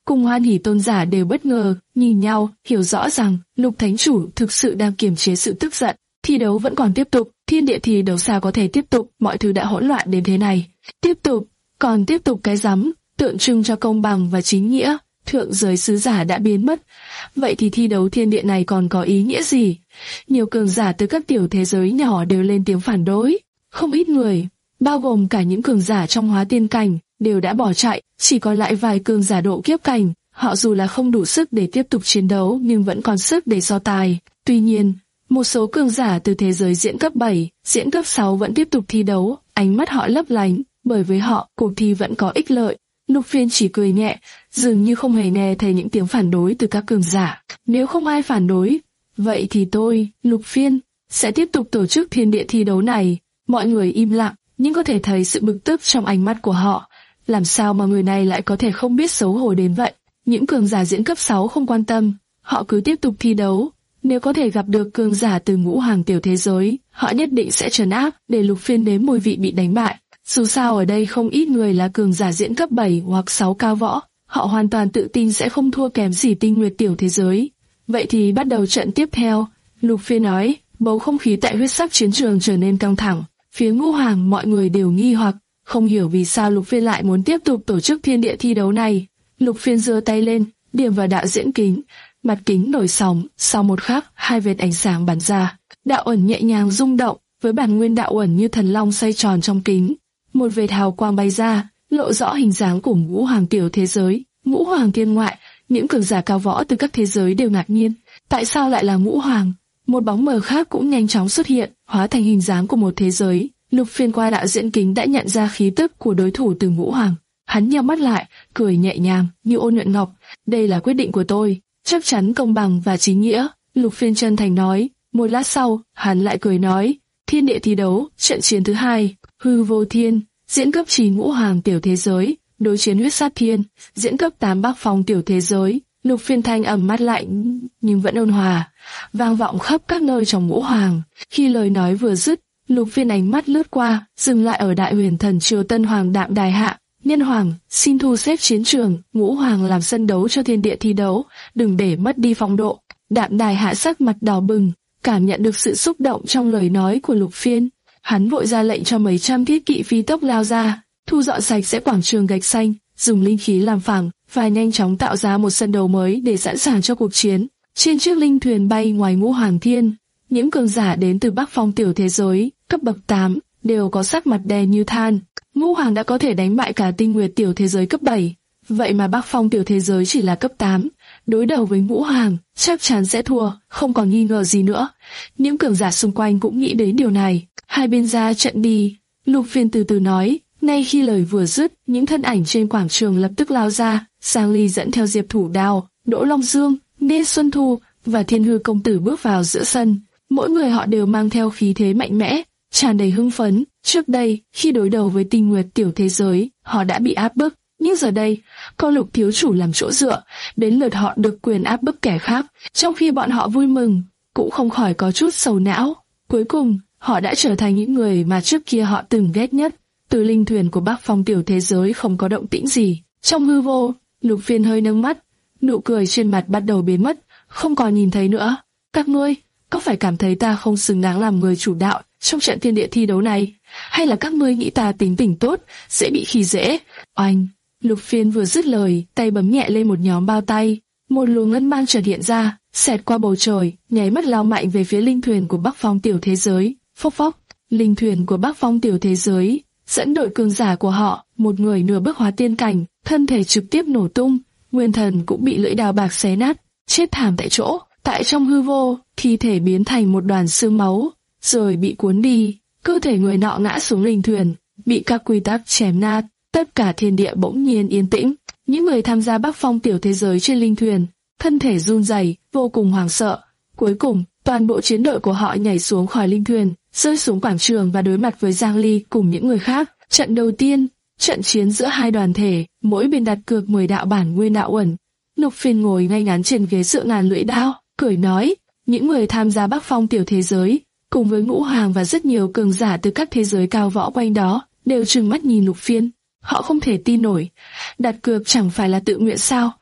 cùng Hoan Hỷ tôn giả đều bất ngờ, nhìn nhau, hiểu rõ rằng Lục Thánh Chủ thực sự đang kiềm chế sự tức giận. Thi đấu vẫn còn tiếp tục, thiên địa thi đấu sao có thể tiếp tục, mọi thứ đã hỗn loạn đến thế này. Tiếp tục, còn tiếp tục cái rắm, tượng trưng cho công bằng và chính nghĩa, thượng giới sứ giả đã biến mất. Vậy thì thi đấu thiên địa này còn có ý nghĩa gì? Nhiều cường giả từ các tiểu thế giới nhỏ đều lên tiếng phản đối. Không ít người, bao gồm cả những cường giả trong hóa tiên cảnh, đều đã bỏ chạy, chỉ còn lại vài cường giả độ kiếp cảnh. Họ dù là không đủ sức để tiếp tục chiến đấu nhưng vẫn còn sức để so tài. Tuy nhiên, một số cường giả từ thế giới diễn cấp bảy, diễn cấp sáu vẫn tiếp tục thi đấu, ánh mắt họ lấp lánh, bởi với họ, cuộc thi vẫn có ích lợi. Lục Phiên chỉ cười nhẹ, dường như không hề nghe thấy những tiếng phản đối từ các cường giả. Nếu không ai phản đối, vậy thì tôi, Lục Phiên, sẽ tiếp tục tổ chức thiên địa thi đấu này. Mọi người im lặng, nhưng có thể thấy sự bực tức trong ánh mắt của họ. Làm sao mà người này lại có thể không biết xấu hổ đến vậy? Những cường giả diễn cấp sáu không quan tâm, họ cứ tiếp tục thi đấu. Nếu có thể gặp được cường giả từ ngũ hoàng tiểu thế giới, họ nhất định sẽ trấn áp để Lục Phiên nếm mùi vị bị đánh bại. Dù sao ở đây không ít người là cường giả diễn cấp bảy hoặc sáu cao võ, họ hoàn toàn tự tin sẽ không thua kém gì Tinh Nguyệt tiểu thế giới. Vậy thì bắt đầu trận tiếp theo, Lục Phiên nói. Bầu không khí tại huyết sắc chiến trường trở nên căng thẳng. Phía ngũ hoàng mọi người đều nghi hoặc, không hiểu vì sao Lục Phiên lại muốn tiếp tục tổ chức thiên địa thi đấu này. Lục Phiên giơ tay lên, điểm vào đạo diễn kính, mặt kính nổi sóng. Sau một khắc, hai vệt ánh sáng bắn ra, đạo ẩn nhẹ nhàng rung động, với bản nguyên đạo ẩn như thần long xoay tròn trong kính. Một vệt hào quang bay ra, lộ rõ hình dáng của ngũ hoàng tiểu thế giới, ngũ hoàng thiên ngoại. Những cường giả cao võ từ các thế giới đều ngạc nhiên, tại sao lại là ngũ hoàng? Một bóng mờ khác cũng nhanh chóng xuất hiện, hóa thành hình dáng của một thế giới. Lục Phiên qua đạo diễn kính đã nhận ra khí tức của đối thủ từ ngũ hoàng. Hắn nheo mắt lại, cười nhẹ nhàng như ôn nhuận ngọc. Đây là quyết định của tôi, chắc chắn công bằng và chính nghĩa. Lục Phiên chân thành nói. Một lát sau, hắn lại cười nói. Thiên địa thi đấu, trận chiến thứ hai. Hư vô thiên, diễn cấp chín ngũ hoàng tiểu thế giới, đối chiến huyết sát thiên, diễn cấp tám bắc phong tiểu thế giới. Lục Phiên thanh ẩm mắt lạnh nhưng vẫn ôn hòa, vang vọng khắp các nơi trong ngũ hoàng. Khi lời nói vừa dứt, Lục Phiên ánh mắt lướt qua, dừng lại ở Đại Huyền Thần Triều Tân Hoàng Đạm Đài Hạ. Nhân hoàng, xin thu xếp chiến trường, ngũ hoàng làm sân đấu cho thiên địa thi đấu, đừng để mất đi phong độ. Đạm Đài Hạ sắc mặt đỏ bừng, cảm nhận được sự xúc động trong lời nói của Lục Phiên. Hắn vội ra lệnh cho mấy trăm thiết kỵ phi tốc lao ra, thu dọn sạch sẽ quảng trường gạch xanh, dùng linh khí làm phẳng và nhanh chóng tạo ra một sân đấu mới để sẵn sàng cho cuộc chiến. Trên chiếc linh thuyền bay ngoài ngũ hoàng thiên, những cường giả đến từ Bắc Phong tiểu thế giới, cấp bậc tám, đều có sắc mặt đen như than. Ngũ hoàng đã có thể đánh bại cả Tinh Nguyệt tiểu thế giới cấp bảy, vậy mà Bắc Phong tiểu thế giới chỉ là cấp tám. Đối đầu với ngũ hoàng, chắc chắn sẽ thua, không còn nghi ngờ gì nữa. Những cường giả xung quanh cũng nghĩ đến điều này. Hai bên ra trận đi, Lục Phiên từ từ nói. Ngay khi lời vừa dứt, những thân ảnh trên quảng trường lập tức lao ra. Giang Ly dẫn theo Diệp Thủ Đao, Đỗ Long Dương, Nê Xuân Thu và Thiên Hư công tử bước vào giữa sân. Mỗi người họ đều mang theo khí thế mạnh mẽ, tràn đầy hưng phấn. Trước đây, khi đối đầu với Tinh Nguyệt tiểu thế giới, họ đã bị áp bức, nhưng giờ đây, có Lục thiếu chủ làm chỗ dựa, đến lượt họ được quyền áp bức kẻ khác. Trong khi bọn họ vui mừng, cũng không khỏi có chút sầu não. Cuối cùng, họ đã trở thành những người mà trước kia họ từng ghét nhất. Từ linh thuyền của Bắc Phong tiểu thế giới không có động tĩnh gì. Trong hư vô, Lục Phiên hơi nâng mắt, nụ cười trên mặt bắt đầu biến mất, không còn nhìn thấy nữa. Các ngươi, có phải cảm thấy ta không xứng đáng làm người chủ đạo trong trận thiên địa thi đấu này, hay là các ngươi nghĩ ta tính tình tốt, dễ bị khi dễ? Oanh! Lục Phiên vừa dứt lời, tay bấm nhẹ lên một nhóm bao tay, một luồng ngân mang chợt hiện ra, xẹt qua bầu trời, nháy mắt lao mạnh về phía linh thuyền của Bắc Phong tiểu thế giới. Phốc phốc! Linh thuyền của Bắc Phong tiểu thế giới dẫn đội cường giả của họ, một người nửa bước hóa tiên cảnh, thân thể trực tiếp nổ tung, nguyên thần cũng bị lưỡi đao bạc xé nát, chết thảm tại chỗ. Tại trong hư vô, thi thể biến thành một đoàn xương máu, rồi bị cuốn đi. Cơ thể người nọ ngã xuống linh thuyền, bị các quy tắc chém nát. Tất cả thiên địa bỗng nhiên yên tĩnh. Những người tham gia Bắc Phong tiểu thế giới trên linh thuyền, thân thể run rẩy, vô cùng hoảng sợ. Cuối cùng, toàn bộ chiến đội của họ nhảy xuống khỏi linh thuyền, rơi xuống quảng trường và đối mặt với Giang Ly cùng những người khác. Trận đầu tiên, trận chiến giữa hai đoàn thể, mỗi bên đặt cược mười đạo bản nguyên đạo uẩn. Lục Phiên ngồi ngay ngắn trên ghế dựa ngàn lưỡi đao, cười nói, những người tham gia Bắc Phong tiểu thế giới, cùng với ngũ hoàng và rất nhiều cường giả từ các thế giới cao võ quanh đó, đều trừng mắt nhìn Lục Phiên. Họ không thể tin nổi, đặt cược chẳng phải là tự nguyện sao?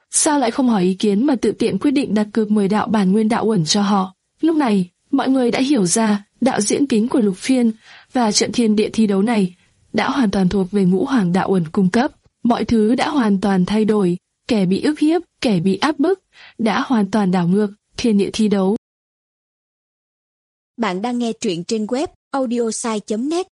sao lại không hỏi ý kiến mà tự tiện quyết định đặt cược mười đạo bản nguyên đạo uẩn cho họ. Lúc này, mọi người đã hiểu ra, đạo diễn kính của Lục Phiên và trận thiên địa thi đấu này đã hoàn toàn thuộc về Ngũ Hoàng đạo uẩn cung cấp. Mọi thứ đã hoàn toàn thay đổi, kẻ bị ức hiếp, kẻ bị áp bức, đã hoàn toàn đảo ngược thiên địa thi đấu. Bạn đang nghe truyện trên web audiosai chấm net.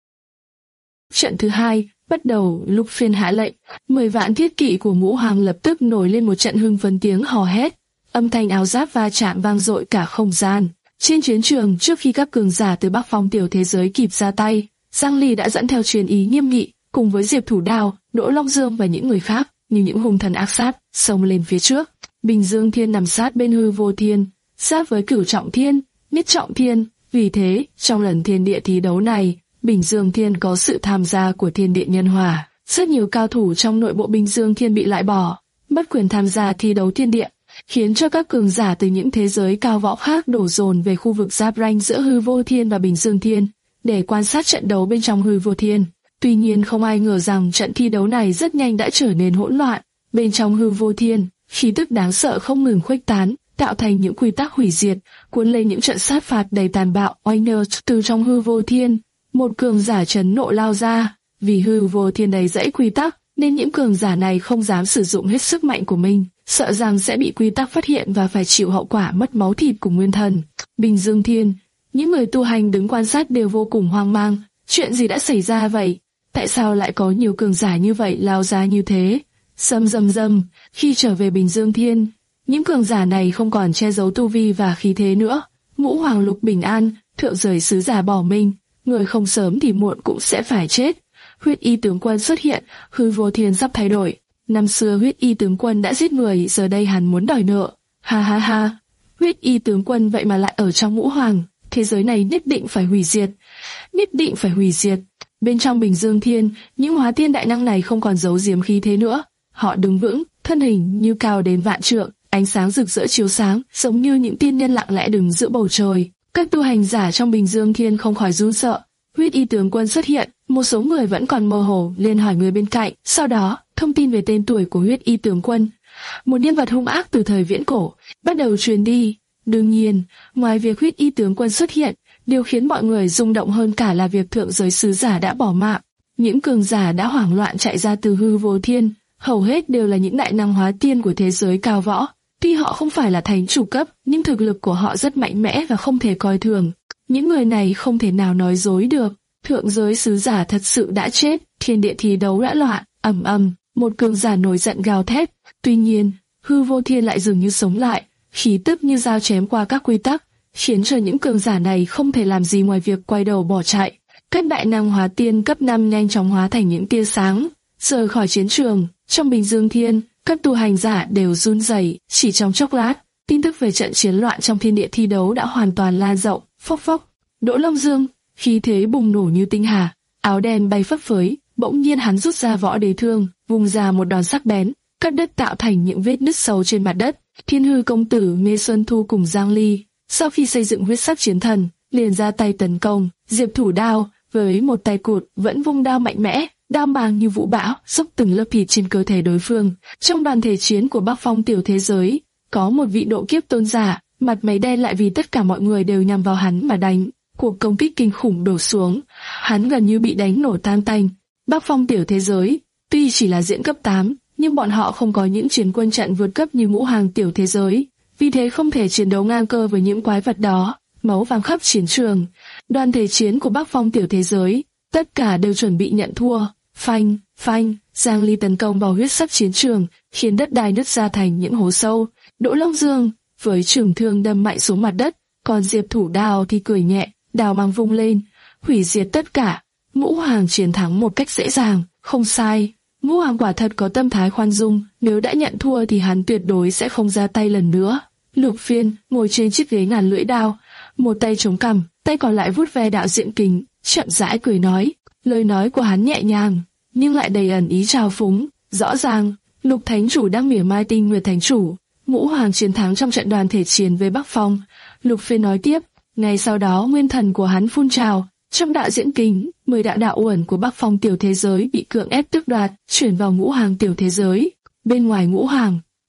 Trận thứ hai bắt đầu. Lục Phiên hạ lệnh, mười vạn thiết kỵ của Ngũ Hoàng lập tức nổi lên một trận hưng phấn, tiếng hò hét, âm thanh áo giáp va chạm vang dội cả không gian. Trên chiến trường, trước khi các cường giả từ Bắc Phong tiểu thế giới kịp ra tay, Giang Ly đã dẫn theo truyền ý nghiêm nghị, cùng với Diệp Thủ Đao, Đỗ Long Dương và những người khác, như những hung thần ác sát, xông lên phía trước. Bình Dương Thiên nằm sát bên Hư Vô Thiên, sát với Cửu Trọng Thiên, Nhất Trọng Thiên. Vì thế, trong lần thiên địa thi đấu này, Bình Dương Thiên có sự tham gia của thiên địa nhân hòa. Rất nhiều cao thủ trong nội bộ Bình Dương Thiên bị loại bỏ, mất quyền tham gia thi đấu thiên địa, khiến cho các cường giả từ những thế giới cao võ khác đổ dồn về khu vực giáp ranh giữa Hư Vô Thiên và Bình Dương Thiên để quan sát trận đấu bên trong Hư Vô Thiên. Tuy nhiên không ai ngờ rằng trận thi đấu này rất nhanh đã trở nên hỗn loạn. Bên trong Hư Vô Thiên, khí tức đáng sợ không ngừng khuếch tán, tạo thành những quy tắc hủy diệt, cuốn lên những trận sát phạt đầy tàn bạo oanh nơ. Từ trong Hư Vô Thiên, một cường giả trấn nộ lao ra. Vì Hư Vô Thiên đầy dẫy quy tắc, nên những cường giả này không dám sử dụng hết sức mạnh của mình, sợ rằng sẽ bị quy tắc phát hiện và phải chịu hậu quả mất máu thịt của nguyên thần. Bình Dương Thiên, những người tu hành đứng quan sát đều vô cùng hoang mang. Chuyện gì đã xảy ra vậy? Tại sao lại có nhiều cường giả như vậy lao ra như thế? Rầm rầm rầm, khi trở về Bình Dương Thiên, những cường giả này không còn che giấu tu vi và khí thế nữa. Ngũ Hoàng Lục bình an, thượng giới sứ giả bỏ mình, người không sớm thì muộn cũng sẽ phải chết. Huyết Y tướng quân xuất hiện, Hư Vô Thiên sắp thay đổi. Năm xưa Huyết Y tướng quân đã giết người, giờ đây hắn muốn đòi nợ. Ha ha ha, Huyết Y tướng quân vậy mà lại ở trong Ngũ Hoàng, thế giới này nhất định phải hủy diệt, nhất định phải hủy diệt. Bên trong Bình Dương Thiên, những hóa tiên đại năng này không còn giấu giếm khí thế nữa. Họ đứng vững, thân hình như cao đến vạn trượng, ánh sáng rực rỡ chiếu sáng, giống như những tiên nhân lặng lẽ đứng giữa bầu trời. Các tu hành giả trong Bình Dương Thiên không khỏi run sợ. Huyết Y tướng quân xuất hiện, một số người vẫn còn mơ hồ, liền hỏi người bên cạnh. Sau đó, thông tin về tên tuổi của Huyết Y tướng quân, một nhân vật hung ác từ thời viễn cổ, bắt đầu truyền đi. Đương nhiên, ngoài việc Huyết Y tướng quân xuất hiện, điều khiến mọi người rung động hơn cả là việc thượng giới sứ giả đã bỏ mạng. Những cường giả đã hoảng loạn chạy ra từ Hư Vô Thiên, hầu hết đều là những đại năng hóa tiên của thế giới cao võ. Tuy họ không phải là thánh chủ cấp, nhưng thực lực của họ rất mạnh mẽ và không thể coi thường. Những người này không thể nào nói dối được. Thượng giới sứ giả thật sự đã chết, thiên địa thi đấu đã loạn, ầm ầm, một cường giả nổi giận gào thét. Tuy nhiên, Hư Vô Thiên lại dường như sống lại, khí tức như dao chém qua các quy tắc, khiến cho những cường giả này không thể làm gì ngoài việc quay đầu bỏ chạy. Các đại năng hóa tiên cấp năm nhanh chóng hóa thành những tia sáng, rời khỏi chiến trường. Trong Bình Dương Thiên, các tu hành giả đều run rẩy. Chỉ trong chốc lát, tin tức về trận chiến loạn trong thiên địa thi đấu đã hoàn toàn lan rộng. Phốc phốc, Đỗ Long Dương, khí thế bùng nổ như tinh hà, áo đen bay phấp phới. Bỗng nhiên hắn rút ra võ đế thương, vung ra một đòn sắc bén, cắt đất tạo thành những vết nứt sâu trên mặt đất. Thiên Hư công tử Mê Xuân Thu cùng Giang Ly, sau khi xây dựng huyết sắc chiến thần, liền ra tay tấn công. Diệp Thủ Đao với một tay cụt vẫn vung đao mạnh mẽ, đao mang như vũ bão, xốc từng lớp thịt trên cơ thể đối phương. Trong đoàn thể chiến của Bắc Phong tiểu thế giới, có một vị độ kiếp tôn giả, mặt mày đen lại vì tất cả mọi người đều nhằm vào hắn mà đánh. Cuộc công kích kinh khủng đổ xuống, hắn gần như bị đánh nổ tan tành. Bắc Phong tiểu thế giới, tuy chỉ là diễn cấp tám, nhưng bọn họ không có những chiến quân trận vượt cấp như Ngũ Hoàng tiểu thế giới, vì thế không thể chiến đấu ngang cơ với những quái vật đó. Máu vàng khắp chiến trường. Đoàn thể chiến của Bắc Phong tiểu thế giới, tất cả đều chuẩn bị nhận thua. Phanh, phanh, Giang Ly tấn công vào huyết sắc chiến trường, khiến đất đai nứt ra thành những hố sâu. Đỗ Long Dương với trường thương đâm mạnh xuống mặt đất, còn Diệp Thủ Đao thì cười nhẹ, đao mang vung lên, hủy diệt tất cả. Ngũ Hoàng chiến thắng một cách dễ dàng. Không sai, Ngũ Hoàng quả thật có tâm thái khoan dung, nếu đã nhận thua thì hắn tuyệt đối sẽ không ra tay lần nữa. Lục Phiên ngồi trên chiếc ghế ngàn lưỡi đao, một tay chống cằm, tay còn lại vuốt ve đạo diện kính, chậm rãi cười nói. Lời nói của hắn nhẹ nhàng, nhưng lại đầy ẩn ý trào phúng. Rõ ràng, Lục Thánh Chủ đang mỉa mai Tinh Nguyệt Thánh Chủ. Ngũ Hoàng chiến thắng trong trận đoàn thể chiến với Bắc Phong. Lục Phiên nói tiếp, ngay sau đó nguyên thần của hắn phun trào. Trong đạo diễn kính, mười đạo đạo uẩn của Bắc Phong tiểu thế giới bị cưỡng ép tước đoạt, chuyển vào Ngũ Hoàng tiểu thế giới. Bên ngoài Ngũ Hoàng,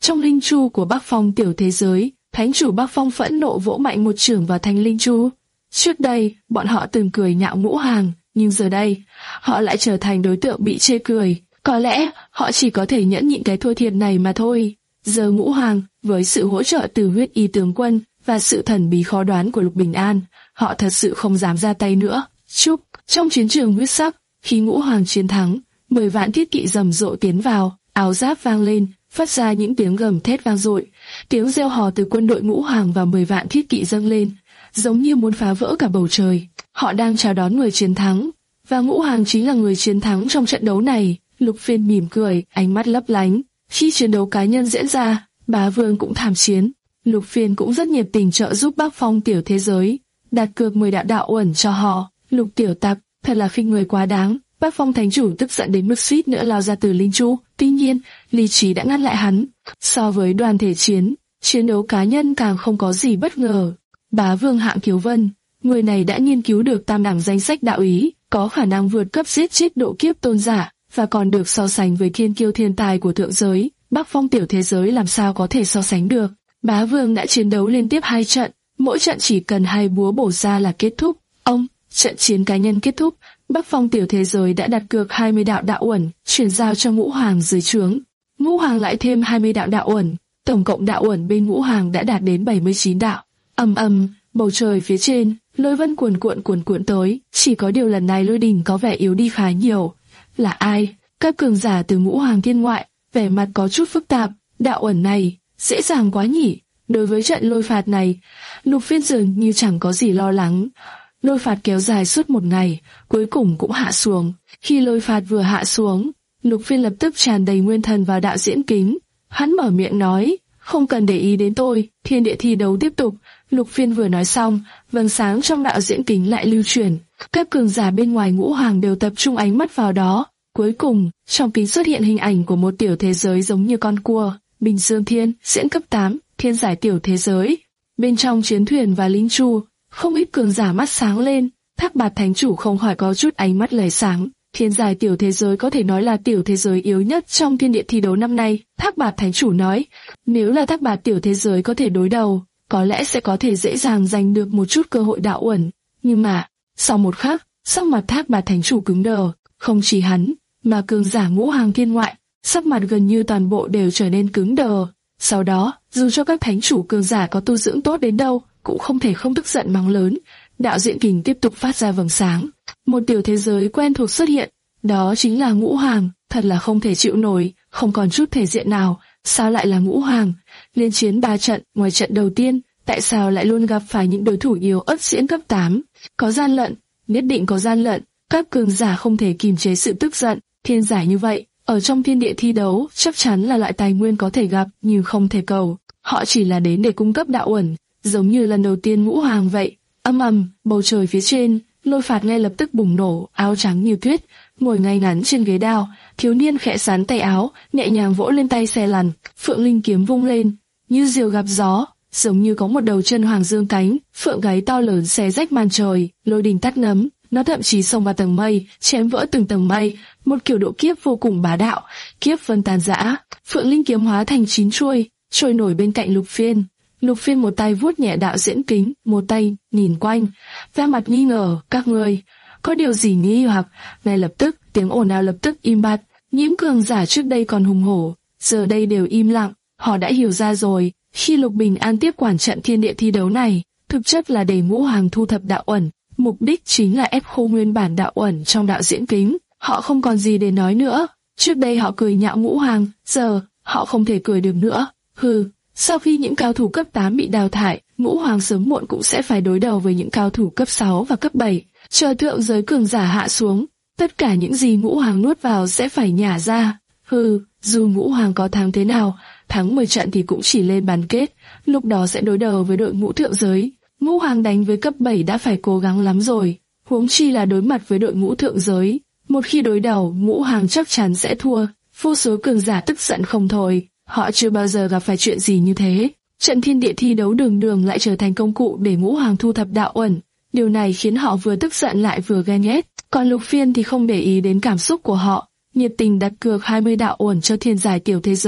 Trong linh chu của Bắc Phong tiểu thế giới, thánh chủ Bắc Phong phẫn nộ vỗ mạnh một chưởng vào thanh linh chu. Trước đây, bọn họ từng cười nhạo Ngũ Hoàng, nhưng giờ đây, họ lại trở thành đối tượng bị chê cười. Có lẽ, họ chỉ có thể nhẫn nhịn cái thua thiệt này mà thôi. Giờ Ngũ Hoàng, với sự hỗ trợ từ huyết y tướng quân và sự thần bí khó đoán của Lục Bình An, họ thật sự không dám ra tay nữa. Chúc, trong chiến trường huyết sắc, khi Ngũ Hoàng chiến thắng, mười vạn thiết kỵ rầm rộ tiến vào, áo giáp vang lên, phát ra những tiếng gầm thét vang dội. Tiếng reo hò từ quân đội Ngũ Hoàng và mười vạn thiết kỵ dâng lên, giống như muốn phá vỡ cả bầu trời. Họ đang chào đón người chiến thắng, và Ngũ Hoàng chính là người chiến thắng trong trận đấu này. Lục Phiên mỉm cười, ánh mắt lấp lánh. Khi chiến đấu cá nhân diễn ra, Bá Vương cũng tham chiến. Lục Phiên cũng rất nhiệt tình trợ giúp Bắc Phong tiểu thế giới, đặt cược mười đạo đạo uẩn cho họ. Lục tiểu tặc, thật là khinh người quá đáng. Bắc Phong thánh chủ tức giận đến mức suýt nữa lao ra từ linh chu. Tuy nhiên, lý trí đã ngăn lại hắn. So với đoàn thể chiến, chiến đấu cá nhân càng không có gì bất ngờ. Bá Vương Hạng Kiếu Vân, người này đã nghiên cứu được tam đẳng danh sách đạo ý, có khả năng vượt cấp giết chết độ kiếp tôn giả, và còn được so sánh với thiên kiêu thiên tài của thượng giới. Bắc Phong tiểu thế giới làm sao có thể so sánh được. Bá Vương đã chiến đấu liên tiếp hai trận, mỗi trận chỉ cần hai búa bổ ra là kết thúc. Ông, trận chiến cá nhân kết thúc, Bắc Phong tiểu thế giới đã đặt cược hai mươi đạo đạo uẩn, chuyển giao cho Ngũ Hoàng dưới trướng. Ngũ Hoàng lại thêm hai mươi đạo đạo uẩn, tổng cộng đạo uẩn bên Ngũ Hoàng đã đạt đến bảy mươi chín đạo. Ầm ầm, bầu trời phía trên, lôi vân cuồn cuộn cuồn cuộn tới, chỉ có điều lần này lôi đình có vẻ yếu đi khá nhiều. Là ai? Các cường giả từ Ngũ Hoàng thiên ngoại, vẻ mặt có chút phức tạp. Đạo uẩn này, dễ dàng quá nhỉ? Đối với trận lôi phạt này, Lục Phiên dường như chẳng có gì lo lắng. Lôi phạt kéo dài suốt một ngày, cuối cùng cũng hạ xuống. Khi lôi phạt vừa hạ xuống, Lục Phiên lập tức tràn đầy nguyên thần vào đạo diễn kính. Hắn mở miệng nói, không cần để ý đến tôi, thiên địa thi đấu tiếp tục. Lục Phiên vừa nói xong, vầng sáng trong đạo diễn kính lại lưu chuyển. Các cường giả bên ngoài Ngũ Hoàng đều tập trung ánh mắt vào đó. Cuối cùng, trong kính xuất hiện hình ảnh của một tiểu thế giới giống như con cua. Bình Dương Thiên, diễn cấp tám, thiên giải tiểu thế giới. Bên trong chiến thuyền và linh chu, không ít cường giả mắt sáng lên. Thác Bạt thánh chủ không khỏi có chút ánh mắt lóe sáng. Thiên giải tiểu thế giới có thể nói là tiểu thế giới yếu nhất trong thiên địa thi đấu năm nay. Thác Bạt thánh chủ nói, nếu là Thác Bạt tiểu thế giới có thể đối đầu, có lẽ sẽ có thể dễ dàng giành được một chút cơ hội đạo uẩn. Nhưng mà, sau một khắc, sắc mặt Thác Bạt thánh chủ cứng đờ. Không chỉ hắn, mà cường giả Ngũ Hoàng thiên ngoại, sắc mặt gần như toàn bộ đều trở nên cứng đờ. Sau đó, dù cho các thánh chủ cường giả có tu dưỡng tốt đến đâu, cũng không thể không tức giận mắng lớn. Đạo diễn kính tiếp tục phát ra vầng sáng. Một tiểu thế giới quen thuộc xuất hiện, đó chính là Ngũ Hoàng. Thật là không thể chịu nổi, không còn chút thể diện nào. Sao lại là Ngũ Hoàng? Liên chiến ba trận, ngoài trận đầu tiên, tại sao lại luôn gặp phải những đối thủ yếu ớt diễn cấp tám? Có gian lận, nhất định có gian lận. Các cường giả không thể kiềm chế sự tức giận. Thiên giải như vậy, ở trong thiên địa thi đấu, chắc chắn là loại tài nguyên có thể gặp nhưng không thể cầu. Họ chỉ là đến để cung cấp đạo uẩn, giống như lần đầu tiên Ngũ Hoàng vậy. Âm ầm, bầu trời phía trên, lôi phạt ngay lập tức bùng nổ. Áo trắng như tuyết, ngồi ngay ngắn trên ghế đao, thiếu niên khẽ sán tay áo, nhẹ nhàng vỗ lên tay xe lằn. Phượng linh kiếm vung lên, như diều gặp gió, giống như có một đầu chân hoàng dương cánh. Phượng gáy to lớn xé rách màn trời, lôi đình tắt ngấm. Nó thậm chí xông vào tầng mây, chém vỡ từng tầng mây, một kiểu độ kiếp vô cùng bá đạo. Kiếp vân tàn rã, Phượng linh kiếm hóa thành chín chuôi, trôi nổi bên cạnh Lục Phiên. Lục Phiên một tay vuốt nhẹ đạo diễn kính, một tay nhìn quanh, vẻ mặt nghi ngờ. Các ngươi có điều gì nghi hoặc? Ngay lập tức, tiếng ồn ào lập tức im bặt. Những cường giả trước đây còn hùng hổ, giờ đây đều im lặng. Họ đã hiểu ra rồi, khi Lục Bình An tiếp quản trận thiên địa thi đấu này, thực chất là để Ngũ Hoàng thu thập đạo uẩn. Mục đích chính là ép khô nguyên bản đạo uẩn trong đạo diễn kính. Họ không còn gì để nói nữa. Trước đây họ cười nhạo Ngũ Hoàng, giờ họ không thể cười được nữa. Hừ, sau khi những cao thủ cấp tám bị đào thải, Ngũ Hoàng sớm muộn cũng sẽ phải đối đầu với những cao thủ cấp sáu và cấp bảy. Chờ thượng giới cường giả hạ xuống, tất cả những gì Ngũ Hoàng nuốt vào sẽ phải nhả ra. Hừ, dù Ngũ Hoàng có thắng thế nào, thắng mười trận thì cũng chỉ lên bán kết, lúc đó sẽ đối đầu với đội ngũ thượng giới. Ngũ Hoàng đánh với cấp bảy đã phải cố gắng lắm rồi, huống chi là đối mặt với đội ngũ thượng giới. Một khi đối đầu, Ngũ Hoàng chắc chắn sẽ thua. Vô số cường giả tức giận không thôi, họ chưa bao giờ gặp phải chuyện gì như thế. Trận thiên địa thi đấu đường đường lại trở thành công cụ để Ngũ Hoàng thu thập đạo uẩn. Điều này khiến họ vừa tức giận lại vừa ghen ghét. Còn Lục Phiên thì không để ý đến cảm xúc của họ, nhiệt tình đặt cược hai mươi đạo uẩn cho thiên giải tiểu thế giới.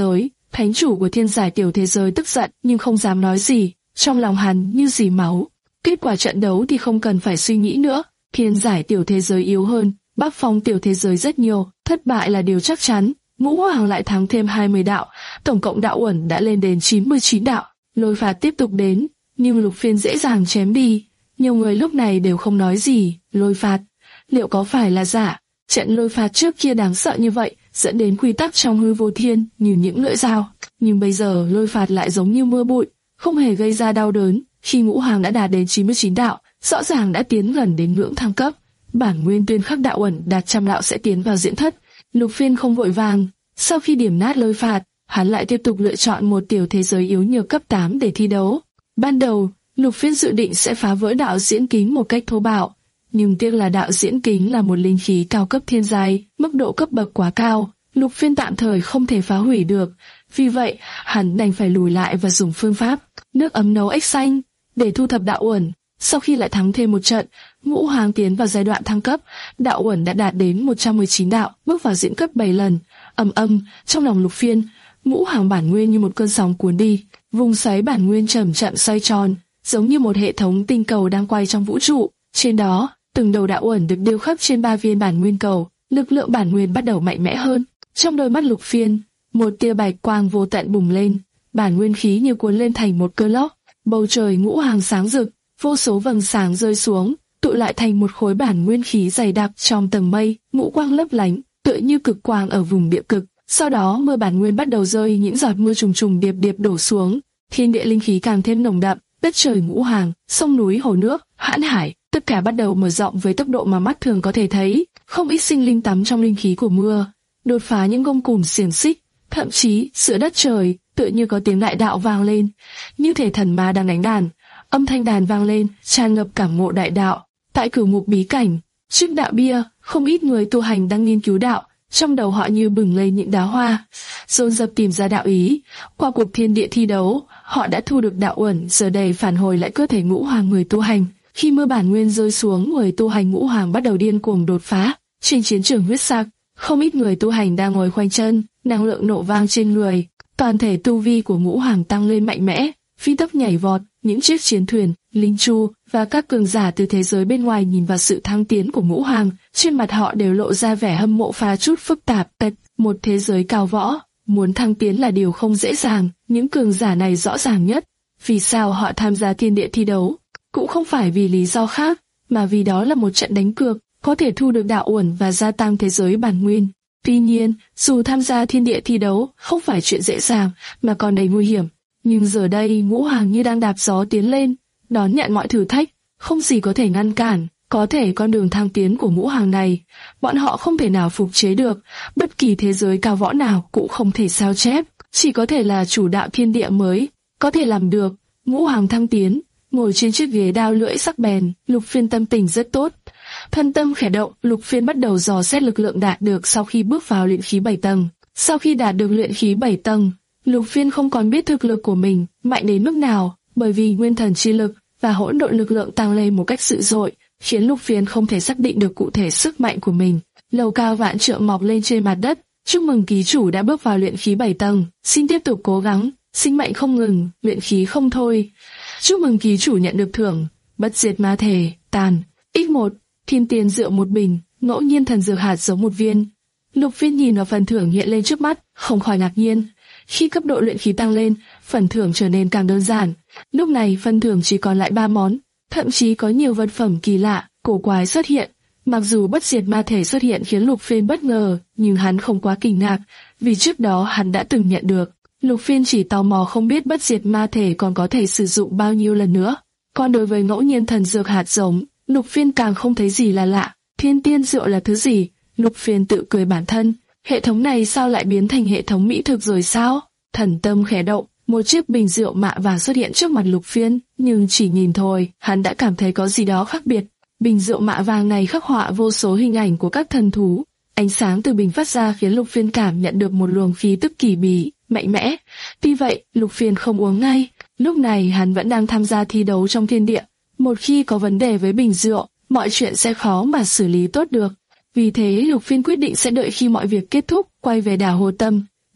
Thánh chủ của thiên giải tiểu thế giới tức giận nhưng không dám nói gì, trong lòng hắn như dì máu. Kết quả trận đấu thì không cần phải suy nghĩ nữa, thiên giải tiểu thế giới yếu hơn, Bắc Phong tiểu thế giới rất nhiều, thất bại là điều chắc chắn. Ngũ Hoàng lại thắng thêm hai mươi đạo, tổng cộng đạo uẩn đã lên đến chín mươi chín đạo. Lôi phạt tiếp tục đến, nhưng Lục Phiên dễ dàng chém đi. Nhiều người lúc này đều không nói gì. Lôi phạt, liệu có phải là giả? Trận lôi phạt trước kia đáng sợ như vậy, dẫn đến quy tắc trong hư vô thiên như những lưỡi dao. Nhưng bây giờ lôi phạt lại giống như mưa bụi, không hề gây ra đau đớn. Khi Ngũ Hoàng đã đạt đến chín mươi chín đạo, rõ ràng đã tiến gần đến ngưỡng thăng cấp. Bản nguyên tuyên khắc đạo uẩn đạt trăm đạo sẽ tiến vào diễn thất. Lục Phiên không vội vàng. Sau khi điểm nát lôi phạt, hắn lại tiếp tục lựa chọn một tiểu thế giới yếu nhược cấp tám để thi đấu. Ban đầu, Lục Phiên dự định sẽ phá vỡ đạo diễn kính một cách thô bạo, nhưng tiếc là đạo diễn kính là một linh khí cao cấp thiên giai, mức độ cấp bậc quá cao, Lục Phiên tạm thời không thể phá hủy được. Vì vậy, hắn đành phải lùi lại và dùng phương pháp nước ấm nấu ếch xanh để thu thập đạo uẩn. Sau khi lại thắng thêm một trận, Ngũ Hoàng tiến vào giai đoạn thăng cấp, đạo uẩn đã đạt đến một trăm mười chín đạo, bước vào diễn cấp bảy lần. Ầm ầm, trong lòng Lục Phiên, Ngũ Hoàng bản nguyên như một cơn sóng cuốn đi, vùng xoáy bản nguyên chậm chậm xoay tròn, giống như một hệ thống tinh cầu đang quay trong vũ trụ. Trên đó, từng đầu đạo uẩn được điêu khắc trên ba viên bản nguyên cầu, lực lượng bản nguyên bắt đầu mạnh mẽ hơn. Trong đôi mắt Lục Phiên, một tia bạch quang vô tận bùng lên, bản nguyên khí như cuốn lên thành một cơn lốc. Bầu trời Ngũ Hoàng sáng rực, vô số vầng sáng rơi xuống, tụ lại thành một khối bản nguyên khí dày đặc trong tầng mây, ngũ quang lấp lánh, tựa như cực quang ở vùng địa cực. Sau đó mưa bản nguyên bắt đầu rơi, những giọt mưa trùng trùng điệp điệp đổ xuống, thiên địa linh khí càng thêm nồng đậm, đất trời Ngũ Hoàng, sông núi hồ nước, hãn hải, tất cả bắt đầu mở rộng với tốc độ mà mắt thường có thể thấy. Không ít sinh linh tắm trong linh khí của mưa, đột phá những gông cùm xiềng xích, thậm chí giữa đất trời tựa như có tiếng đại đạo vang lên, như thể thần ma đang đánh đàn. Âm thanh đàn vang lên, tràn ngập cảm ngộ đại đạo. Tại cửu mục bí cảnh, trước đạo bia, không ít người tu hành đang nghiên cứu đạo, trong đầu họ như bừng lên những đóa hoa, dồn dập tìm ra đạo ý. Qua cuộc thiên địa thi đấu, họ đã thu được đạo uẩn, giờ đây phản hồi lại cơ thể Ngũ Hoàng người tu hành. Khi mưa bản nguyên rơi xuống, người tu hành Ngũ Hoàng bắt đầu điên cuồng đột phá. Trên chiến trường huyết sắc, không ít người tu hành đang ngồi khoanh chân, năng lượng nổ vang trên người, toàn thể tu vi của Ngũ Hoàng tăng lên mạnh mẽ, phi tốc nhảy vọt. Những chiếc chiến thuyền, linh chu và các cường giả từ thế giới bên ngoài nhìn vào sự thăng tiến của Ngũ Hoàng, trên mặt họ đều lộ ra vẻ hâm mộ pha chút phức tạp. Tật, một thế giới cao võ, muốn thăng tiến là điều không dễ dàng. Những cường giả này rõ ràng nhất. Vì sao họ tham gia thiên địa thi đấu? Cũng không phải vì lý do khác, mà vì đó là một trận đánh cược, có thể thu được đạo uẩn và gia tăng thế giới bản nguyên. Tuy nhiên, dù tham gia thiên địa thi đấu không phải chuyện dễ dàng, mà còn đầy nguy hiểm. Nhưng giờ đây Ngũ Hoàng như đang đạp gió tiến lên, đón nhận mọi thử thách, không gì có thể ngăn cản. Có thể con đường thăng tiến của Ngũ Hoàng này, bọn họ không thể nào phục chế được, bất kỳ thế giới cao võ nào cũng không thể sao chép, chỉ có thể là chủ đạo thiên địa mới có thể làm được. Ngũ Hoàng thăng tiến, ngồi trên chiếc ghế đao lưỡi sắc bén, Lục Phiên tâm tình rất tốt. Thân tâm khẽ động, Lục Phiên bắt đầu dò xét lực lượng đạt được sau khi bước vào luyện khí bảy tầng. Sau khi đạt được luyện khí bảy tầng, Lục Phiên không còn biết thực lực của mình mạnh đến mức nào, bởi vì nguyên thần chi lực và hỗn độn lực lượng tăng lên một cách dữ dội, khiến Lục Phiên không thể xác định được cụ thể sức mạnh của mình. Lầu cao vạn trượng mọc lên trên mặt đất. Chúc mừng ký chủ đã bước vào luyện khí bảy tầng, xin tiếp tục cố gắng, sinh mệnh không ngừng, luyện khí không thôi. Chúc mừng ký chủ nhận được thưởng, bất diệt ma thể, tàn, x một, thiên tiền rượu một bình, ngẫu nhiên thần dược hạt giống một viên. Lục Phiên nhìn vào phần thưởng hiện lên trước mắt, không khỏi ngạc nhiên. Khi cấp độ luyện khí tăng lên, phần thưởng trở nên càng đơn giản. Lúc này phần thưởng chỉ còn lại ba món, thậm chí có nhiều vật phẩm kỳ lạ, cổ quái xuất hiện. Mặc dù bất diệt ma thể xuất hiện khiến Lục Phiên bất ngờ, nhưng hắn không quá kinh ngạc, vì trước đó hắn đã từng nhận được. Lục Phiên chỉ tò mò không biết bất diệt ma thể còn có thể sử dụng bao nhiêu lần nữa. Còn đối với ngẫu nhiên thần dược hạt giống, Lục Phiên càng không thấy gì là lạ. Thiên tiên rượu là thứ gì? Lục Phiên tự cười bản thân. Hệ thống này sao lại biến thành hệ thống mỹ thực rồi sao? Thần tâm khẽ động, một chiếc bình rượu mạ vàng xuất hiện trước mặt Lục Phiên, nhưng chỉ nhìn thôi, hắn đã cảm thấy có gì đó khác biệt. Bình rượu mạ vàng này khắc họa vô số hình ảnh của các thần thú. Ánh sáng từ bình phát ra khiến Lục Phiên cảm nhận được một luồng khí tức kỳ bí, mạnh mẽ. Tuy vậy, Lục Phiên không uống ngay. Lúc này hắn vẫn đang tham gia thi đấu trong thiên địa. Một khi có vấn đề với bình rượu, mọi chuyện sẽ khó mà xử lý tốt được. Vì thế Lục Phiên quyết định sẽ đợi khi mọi việc kết thúc, quay về đảo Hồ Tâm.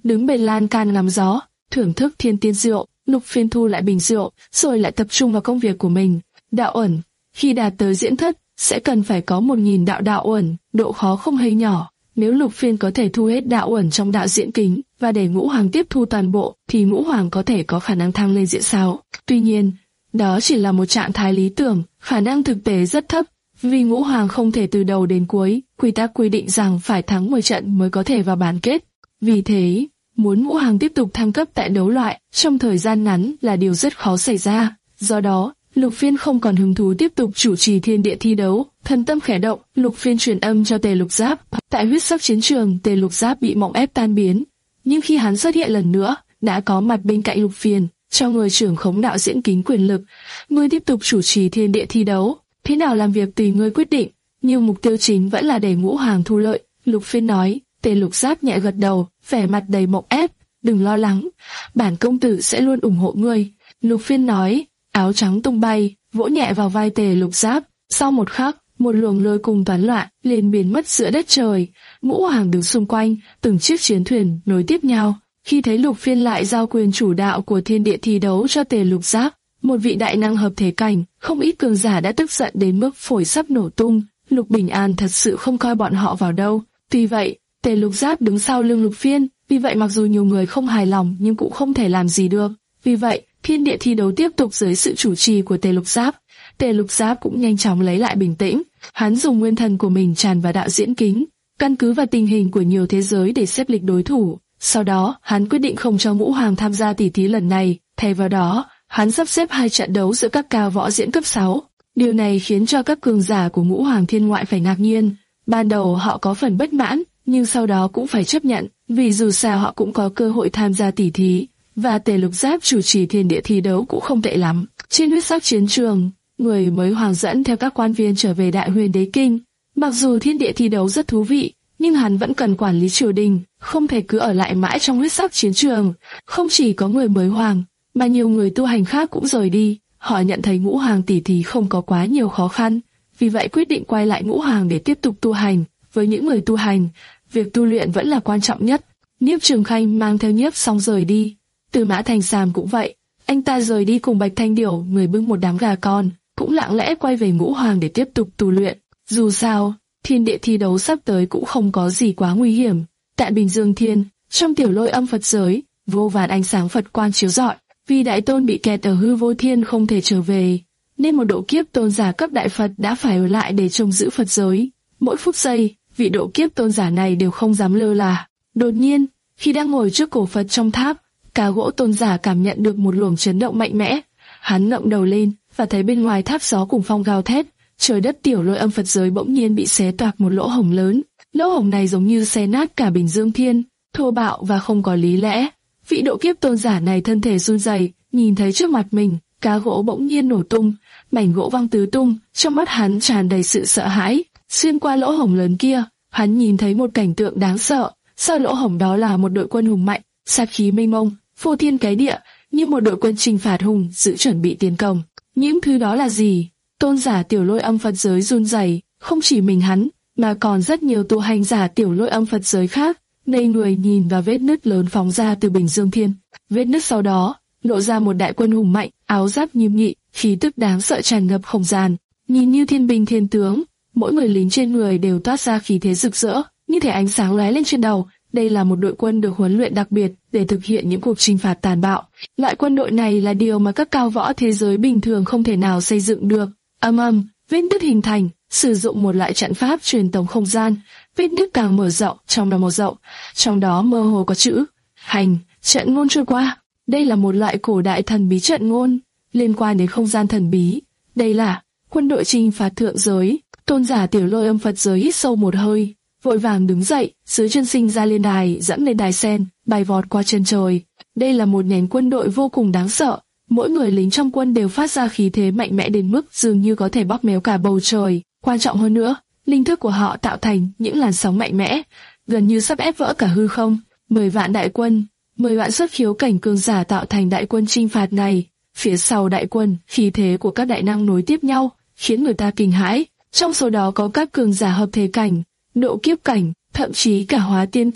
đứng bên lan can ngắm gió, thưởng thức thiên tiên rượu. Lục Phiên thu lại bình rượu, rồi lại tập trung vào công việc của mình. Đạo ẩn, khi đạt tới diễn thất, sẽ cần phải có một nghìn đạo đạo ẩn, độ khó không hề nhỏ. Nếu Lục Phiên có thể thu hết đạo ẩn trong đạo diễn kính và để Ngũ Hoàng tiếp thu toàn bộ, thì Ngũ Hoàng có thể có khả năng thăng lên diễn sáu. Tuy nhiên, đó chỉ là một trạng thái lý tưởng, khả năng thực tế rất thấp, vì Ngũ Hoàng không thể từ đầu đến cuối, quy tắc quy định rằng phải thắng mười trận mới có thể vào bán kết. Vì thế, muốn Ngũ Hoàng tiếp tục thăng cấp tại đấu loại trong thời gian ngắn là điều rất khó xảy ra. Do đó, Lục Phiên không còn hứng thú tiếp tục chủ trì thiên địa thi đấu. Thần tâm khẽ động, Lục Phiên truyền âm cho Tề Lục Giáp. Tại huyết sắc chiến trường, Tề Lục Giáp bị mộng ép tan biến, nhưng khi hắn xuất hiện lần nữa, đã có mặt bên cạnh Lục Phiên, cho người trưởng khống đạo diễn kính quyền lực. Ngươi tiếp tục chủ trì thiên địa thi đấu, thế nào làm việc tùy ngươi quyết định, nhưng mục tiêu chính vẫn là để Ngũ Hoàng thu lợi. Lục Phiên nói. Tề Lục Giáp nhẹ gật đầu, vẻ mặt đầy mộng ép. Đừng lo lắng, bản công tử sẽ luôn ủng hộ ngươi. Lục Phiên nói. Áo trắng tung bay, vỗ nhẹ vào vai Tề Lục Giáp. Sau một khắc, một luồng lôi cùng toán loạn liền biến mất giữa đất trời. Ngũ Hoàng đứng xung quanh, từng chiếc chiến thuyền nối tiếp nhau. Khi thấy Lục Phiên lại giao quyền chủ đạo của thiên địa thi đấu cho Tề Lục Giáp, một vị đại năng hợp thể cảnh, không ít cường giả đã tức giận đến mức phổi sắp nổ tung. Lục Bình An thật sự không coi bọn họ vào đâu. Tuy vậy, Tề Lục Giáp đứng sau lưng Lục Phiên, vì vậy mặc dù nhiều người không hài lòng nhưng cũng không thể làm gì được. Vì vậy, thiên địa thi đấu tiếp tục dưới sự chủ trì của Tề Lục Giáp. Tề Lục Giáp cũng nhanh chóng lấy lại bình tĩnh. Hắn dùng nguyên thần của mình tràn vào đạo diễn kính, căn cứ vào tình hình của nhiều thế giới để xếp lịch đối thủ. Sau đó, hắn quyết định không cho Ngũ Hoàng tham gia tỷ thí lần này. Thay vào đó, hắn sắp xếp hai trận đấu giữa các cao võ diễn cấp sáu. Điều này khiến cho các cường giả của Ngũ Hoàng Thiên Ngoại phải ngạc nhiên. Ban đầu họ có phần bất mãn, nhưng sau đó cũng phải chấp nhận, vì dù sao họ cũng có cơ hội tham gia tỷ thí, và Tề Lục Giáp chủ trì thiên địa thi đấu cũng không tệ lắm. Trên huyết sắc chiến trường, người mới hoàng dẫn theo các quan viên trở về Đại Huyền Đế Kinh. Mặc dù thiên địa thi đấu rất thú vị, nhưng hắn vẫn cần quản lý triều đình, không thể cứ ở lại mãi trong huyết sắc chiến trường. Không chỉ có người mới hoàng, mà nhiều người tu hành khác cũng rời đi. Họ nhận thấy Ngũ Hoàng tỷ thí không có quá nhiều khó khăn, vì vậy quyết định quay lại Ngũ Hoàng để tiếp tục tu hành. Với những người tu hành, việc tu luyện vẫn là quan trọng nhất. Nhiếp Trường Khanh mang theo Nhiếp Song rời đi. Từ Mã Thành Sàm cũng vậy, anh ta rời đi cùng Bạch Thanh Điểu, người bưng một đám gà con, cũng lặng lẽ quay về Ngũ Hoàng để tiếp tục tu luyện. Dù sao, thiên địa thi đấu sắp tới cũng không có gì quá nguy hiểm. Tại Bình Dương Thiên, trong tiểu lôi âm Phật giới, vô vàn ánh sáng Phật quang chiếu rọi. Vì Đại Tôn bị kẹt ở hư vô thiên không thể trở về, nên một độ kiếp tôn giả cấp Đại Phật đã phải ở lại để trông giữ Phật giới. Mỗi phút giây, vị độ kiếp tôn giả này đều không dám lơ là. Đột nhiên, khi đang ngồi trước cổ Phật trong tháp, Cá Gỗ tôn giả cảm nhận được một luồng chấn động mạnh mẽ. Hắn ngẩng đầu lên và thấy bên ngoài tháp gió cùng phong gào thét, trời đất tiểu lôi âm Phật giới bỗng nhiên bị xé toạc một lỗ hổng lớn. Lỗ hổng này giống như xé nát cả Bình Dương Thiên, thô bạo và không có lý lẽ. Vị độ kiếp tôn giả này thân thể run rẩy, nhìn thấy trước mặt mình, cá gỗ bỗng nhiên nổ tung, mảnh gỗ văng tứ tung, trong mắt hắn tràn đầy sự sợ hãi. Xuyên qua lỗ hổng lớn kia, hắn nhìn thấy một cảnh tượng đáng sợ. Sau lỗ hổng đó là một đội quân hùng mạnh, sát khí mênh mông, phô thiên cái địa, như một đội quân trừng phạt hùng giữ chuẩn bị tiến công. Những thứ đó là gì? Tôn giả tiểu lôi âm Phật giới run rẩy, không chỉ mình hắn, mà còn rất nhiều tu hành giả tiểu lôi âm Phật giới khác. Ngây người nhìn vào vết nứt lớn phóng ra từ Bình Dương Thiên. Vết nứt sau đó lộ ra một đại quân hùng mạnh, áo giáp nghiêm nghị, khí tức đáng sợ tràn ngập không gian, nhìn như thiên binh thiên tướng. Mỗi người lính trên người đều toát ra khí thế rực rỡ, như thể ánh sáng lóe lên trên đầu. Đây là một đội quân được huấn luyện đặc biệt để thực hiện những cuộc chinh phạt tàn bạo. Loại quân đội này là điều mà các cao võ thế giới bình thường không thể nào xây dựng được. Âm âm, vết nứt hình thành, sử dụng một loại trận pháp truyền tống không gian. Vết nứt càng mở rộng, trong đó một rộng, trong đó mơ hồ có chữ hành, trận ngôn trôi qua. Đây là một loại cổ đại thần bí trận ngôn liên quan đến không gian thần bí. Đây là quân đội chinh phạt thượng giới. Tôn giả tiểu lôi âm Phật giới hít sâu một hơi, vội vàng đứng dậy, dưới chân sinh ra lên đài, dẫn lên đài sen, bay vọt qua chân trời. Đây là một nhánh quân đội vô cùng đáng sợ. Mỗi người lính trong quân đều phát ra khí thế mạnh mẽ đến mức dường như có thể bóp méo cả bầu trời. Quan trọng hơn nữa, linh thức của họ tạo thành những làn sóng mạnh mẽ, gần như sắp ép vỡ cả hư không. Mười vạn đại quân, mười vạn xuất khiếu cảnh cường giả tạo thành đại quân chinh phạt này. Phía sau đại quân, khí thế của các đại năng nối tiếp nhau, khiến người ta kinh hãi. Trong số đó có các cường giả hợp thể cảnh, độ kiếp cảnh, thậm chí cả hóa tiên cảnh.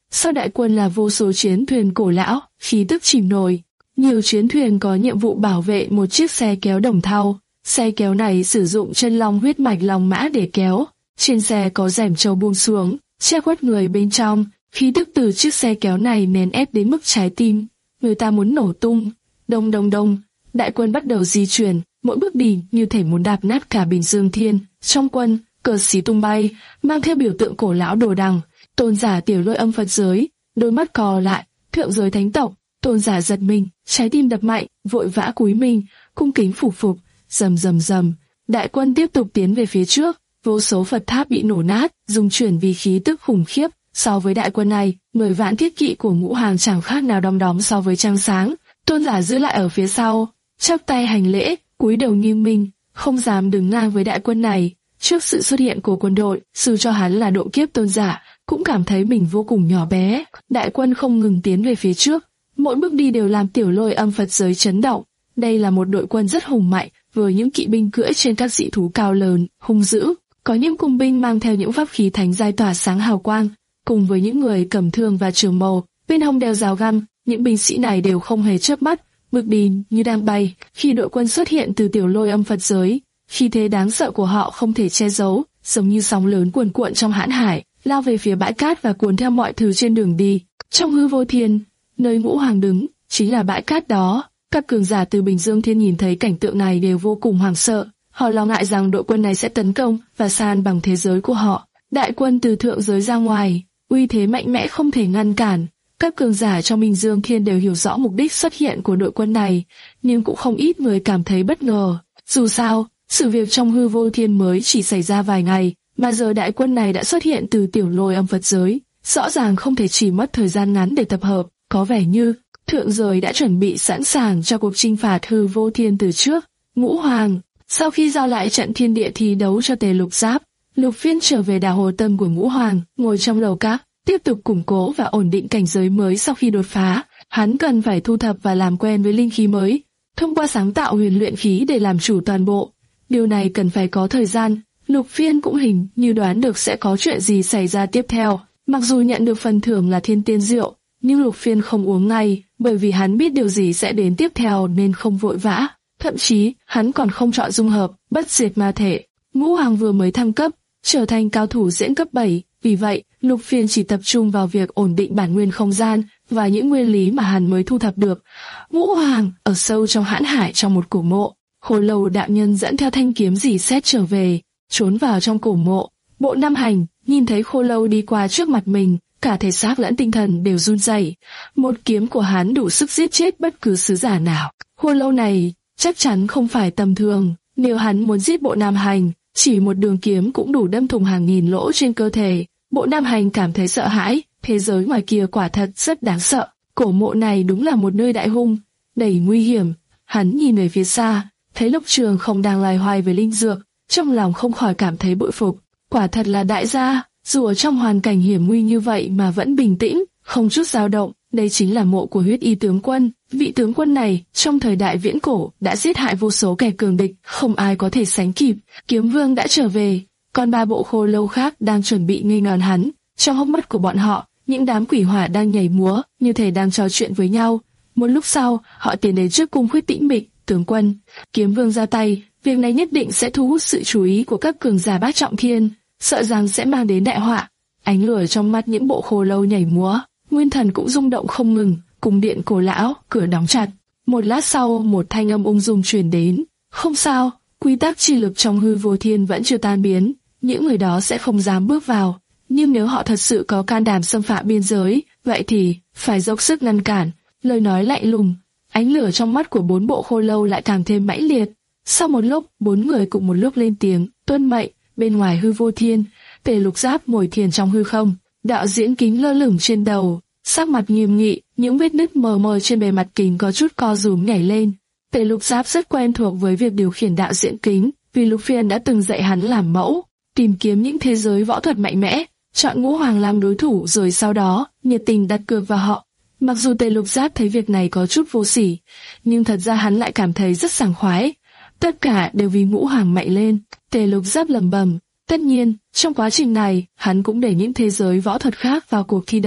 sau đại quân là vô số chiến thuyền cổ lão, khí tức chìm nổi. Nhiều chiến thuyền có nhiệm vụ bảo vệ một chiếc xe kéo đồng thau. Xe kéo này sử dụng chân long huyết mạch long mã để kéo. Trên xe có rèm trâu buông xuống, che khuất người bên trong. Khí tức từ chiếc xe kéo này nén ép đến mức trái tim người ta muốn nổ tung. Đông đông đông, đại quân bắt đầu di chuyển, mỗi bước đi như thể muốn đạp nát cả Bình Dương Thiên. Trong quân, cờ xí tung bay, mang theo biểu tượng cổ lão đồ đằng. Tôn giả Tiểu Lôi Âm Phật giới, đôi mắt co lại, thượng giới thánh tộc. Tôn giả giật mình, trái tim đập mạnh, vội vã cúi mình, cung kính phủ phục. Rầm rầm rầm, đại quân tiếp tục tiến về phía trước, vô số Phật tháp bị nổ nát, dung chuyển vì khí tức khủng khiếp. So với đại quân này, mười vạn thiết kỵ của Ngũ Hoàng chẳng khác nào đom đóm so với trăng sáng. Tôn giả giữ lại ở phía sau, chắp tay hành lễ, cúi đầu nghiêm minh, không dám đứng ngang với đại quân này. Trước sự xuất hiện của quân đội, sư cho hắn là độ kiếp tôn giả, cũng cảm thấy mình vô cùng nhỏ bé. Đại quân không ngừng tiến về phía trước, mỗi bước đi đều làm Tiểu Lôi Âm Phật giới chấn động. Đây là một đội quân rất hùng mạnh, với những kỵ binh cưỡi trên các dị thú cao lớn, hung dữ. Có những cung binh mang theo những pháp khí thánh giai tỏa sáng hào quang, cùng với những người cầm thương và trường mâu, bên hông đeo rào găm. Những binh sĩ này đều không hề chớp mắt, bước đi như đang bay. Khi đội quân xuất hiện từ Tiểu Lôi Âm Phật giới, khí thế đáng sợ của họ không thể che giấu, giống như sóng lớn cuồn cuộn trong hãn hải, lao về phía bãi cát và cuốn theo mọi thứ trên đường đi. Trong hư vô thiên, nơi Ngũ Hoàng đứng, chính là bãi cát đó. Các cường giả từ Bình Dương Thiên nhìn thấy cảnh tượng này đều vô cùng hoảng sợ. Họ lo ngại rằng đội quân này sẽ tấn công và san bằng thế giới của họ. Đại quân từ thượng giới ra ngoài, uy thế mạnh mẽ không thể ngăn cản. Các cường giả trong Bình Dương Thiên đều hiểu rõ mục đích xuất hiện của đội quân này, nhưng cũng không ít người cảm thấy bất ngờ. Dù sao, sự việc trong hư vô thiên mới chỉ xảy ra vài ngày, mà giờ đại quân này đã xuất hiện từ Tiểu Lôi Âm Phật giới, rõ ràng không thể chỉ mất thời gian ngắn để tập hợp. Có vẻ như thượng giới đã chuẩn bị sẵn sàng cho cuộc chinh phạt hư vô thiên từ trước. Ngũ Hoàng, sau khi giao lại trận thiên địa thi đấu cho Tề Lục Giáp, Lục Phiên trở về đảo hồ tâm của Ngũ Hoàng, ngồi trong lầu các, tiếp tục củng cố và ổn định cảnh giới mới sau khi đột phá. Hắn cần phải thu thập và làm quen với linh khí mới, thông qua sáng tạo huyền luyện khí để làm chủ toàn bộ. Điều này cần phải có thời gian. Lục Phiên cũng hình như đoán được sẽ có chuyện gì xảy ra tiếp theo. Mặc dù nhận được phần thưởng là thiên tiên rượu, nhưng Lục Phiên không uống ngay, bởi vì hắn biết điều gì sẽ đến tiếp theo nên không vội vã. Thậm chí, hắn còn không chọn dung hợp, bất diệt ma thể. Ngũ Hoàng vừa mới thăng cấp, trở thành cao thủ diễn cấp bảy, vì vậy, Lục Phiên chỉ tập trung vào việc ổn định bản nguyên không gian và những nguyên lý mà hắn mới thu thập được. Ngũ Hoàng, ở sâu trong hãn hải trong một cổ mộ, Khô Lâu đạo nhân dẫn theo thanh kiếm dì xét trở về, trốn vào trong cổ mộ. Bộ Nam Hành nhìn thấy Khô Lâu đi qua trước mặt mình, cả thể xác lẫn tinh thần đều run rẩy. Một kiếm của hắn đủ sức giết chết bất cứ sứ giả nào. Khô Lâu này chắc chắn không phải tầm thường. Nếu hắn muốn giết Bộ Nam Hành, chỉ một đường kiếm cũng đủ đâm thủng hàng nghìn lỗ trên cơ thể. Bộ Nam Hành cảm thấy sợ hãi. Thế giới ngoài kia quả thật rất đáng sợ. Cổ mộ này đúng là một nơi đại hung, đầy nguy hiểm. Hắn nhìn về phía xa, thấy Lục Trường không đang loay hoay với linh dược, trong lòng không khỏi cảm thấy bội phục. Quả thật là đại gia, dù ở trong hoàn cảnh hiểm nguy như vậy mà vẫn bình tĩnh, không chút dao động. Đây chính là mộ của Huyết Y tướng quân. Vị tướng quân này, trong thời đại viễn cổ, đã giết hại vô số kẻ cường địch, không ai có thể sánh kịp. Kiếm Vương đã trở về, còn ba bộ Khô Lâu khác đang chuẩn bị nghênh đón hắn. Trong hốc mắt của bọn họ, những đám quỷ hỏa đang nhảy múa, như thể đang trò chuyện với nhau. Một lúc sau, họ tiến đến trước cung Khuyết Tĩnh Mịch. Tướng quân, Kiếm Vương ra tay, việc này nhất định sẽ thu hút sự chú ý của các cường giả bát trọng thiên, sợ rằng sẽ mang đến đại họa. Ánh lửa trong mắt những bộ Khô Lâu nhảy múa, nguyên thần cũng rung động không ngừng. Cung điện cổ lão, cửa đóng chặt. Một lát sau, một thanh âm ung dung truyền đến. Không sao, quy tắc chi lực trong hư vô thiên vẫn chưa tan biến, những người đó sẽ không dám bước vào. Nhưng nếu họ thật sự có can đảm xâm phạm biên giới, vậy thì phải dốc sức ngăn cản. Lời nói lạnh lùng, ánh lửa trong mắt của bốn bộ Khô Lâu lại càng thêm mãnh liệt. Sau một lúc, bốn người cùng một lúc lên tiếng, tuân mệnh. Bên ngoài hư vô thiên, Tề Lục Giáp ngồi thiền trong hư không, đạo diễn kính lơ lửng trên đầu, sắc mặt nghiêm nghị, những vết nứt mờ mờ trên bề mặt kính có chút co rúm nhảy lên. Tề Lục Giáp rất quen thuộc với việc điều khiển đạo diễn kính, vì Lục Phiên đã từng dạy hắn làm mẫu, tìm kiếm những thế giới võ thuật mạnh mẽ, chọn Ngũ Hoàng làm đối thủ rồi sau đó nhiệt tình đặt cược vào họ. Mặc dù Tề Lục Giáp thấy việc này có chút vô sỉ, nhưng thật ra hắn lại cảm thấy rất sảng khoái. Tất cả đều vì Ngũ Hoàng mạnh lên. Tề Lục Giáp lẩm bẩm. Tất nhiên, trong quá trình này, hắn cũng để những thế giới võ thuật khác vào cuộc thi đấu.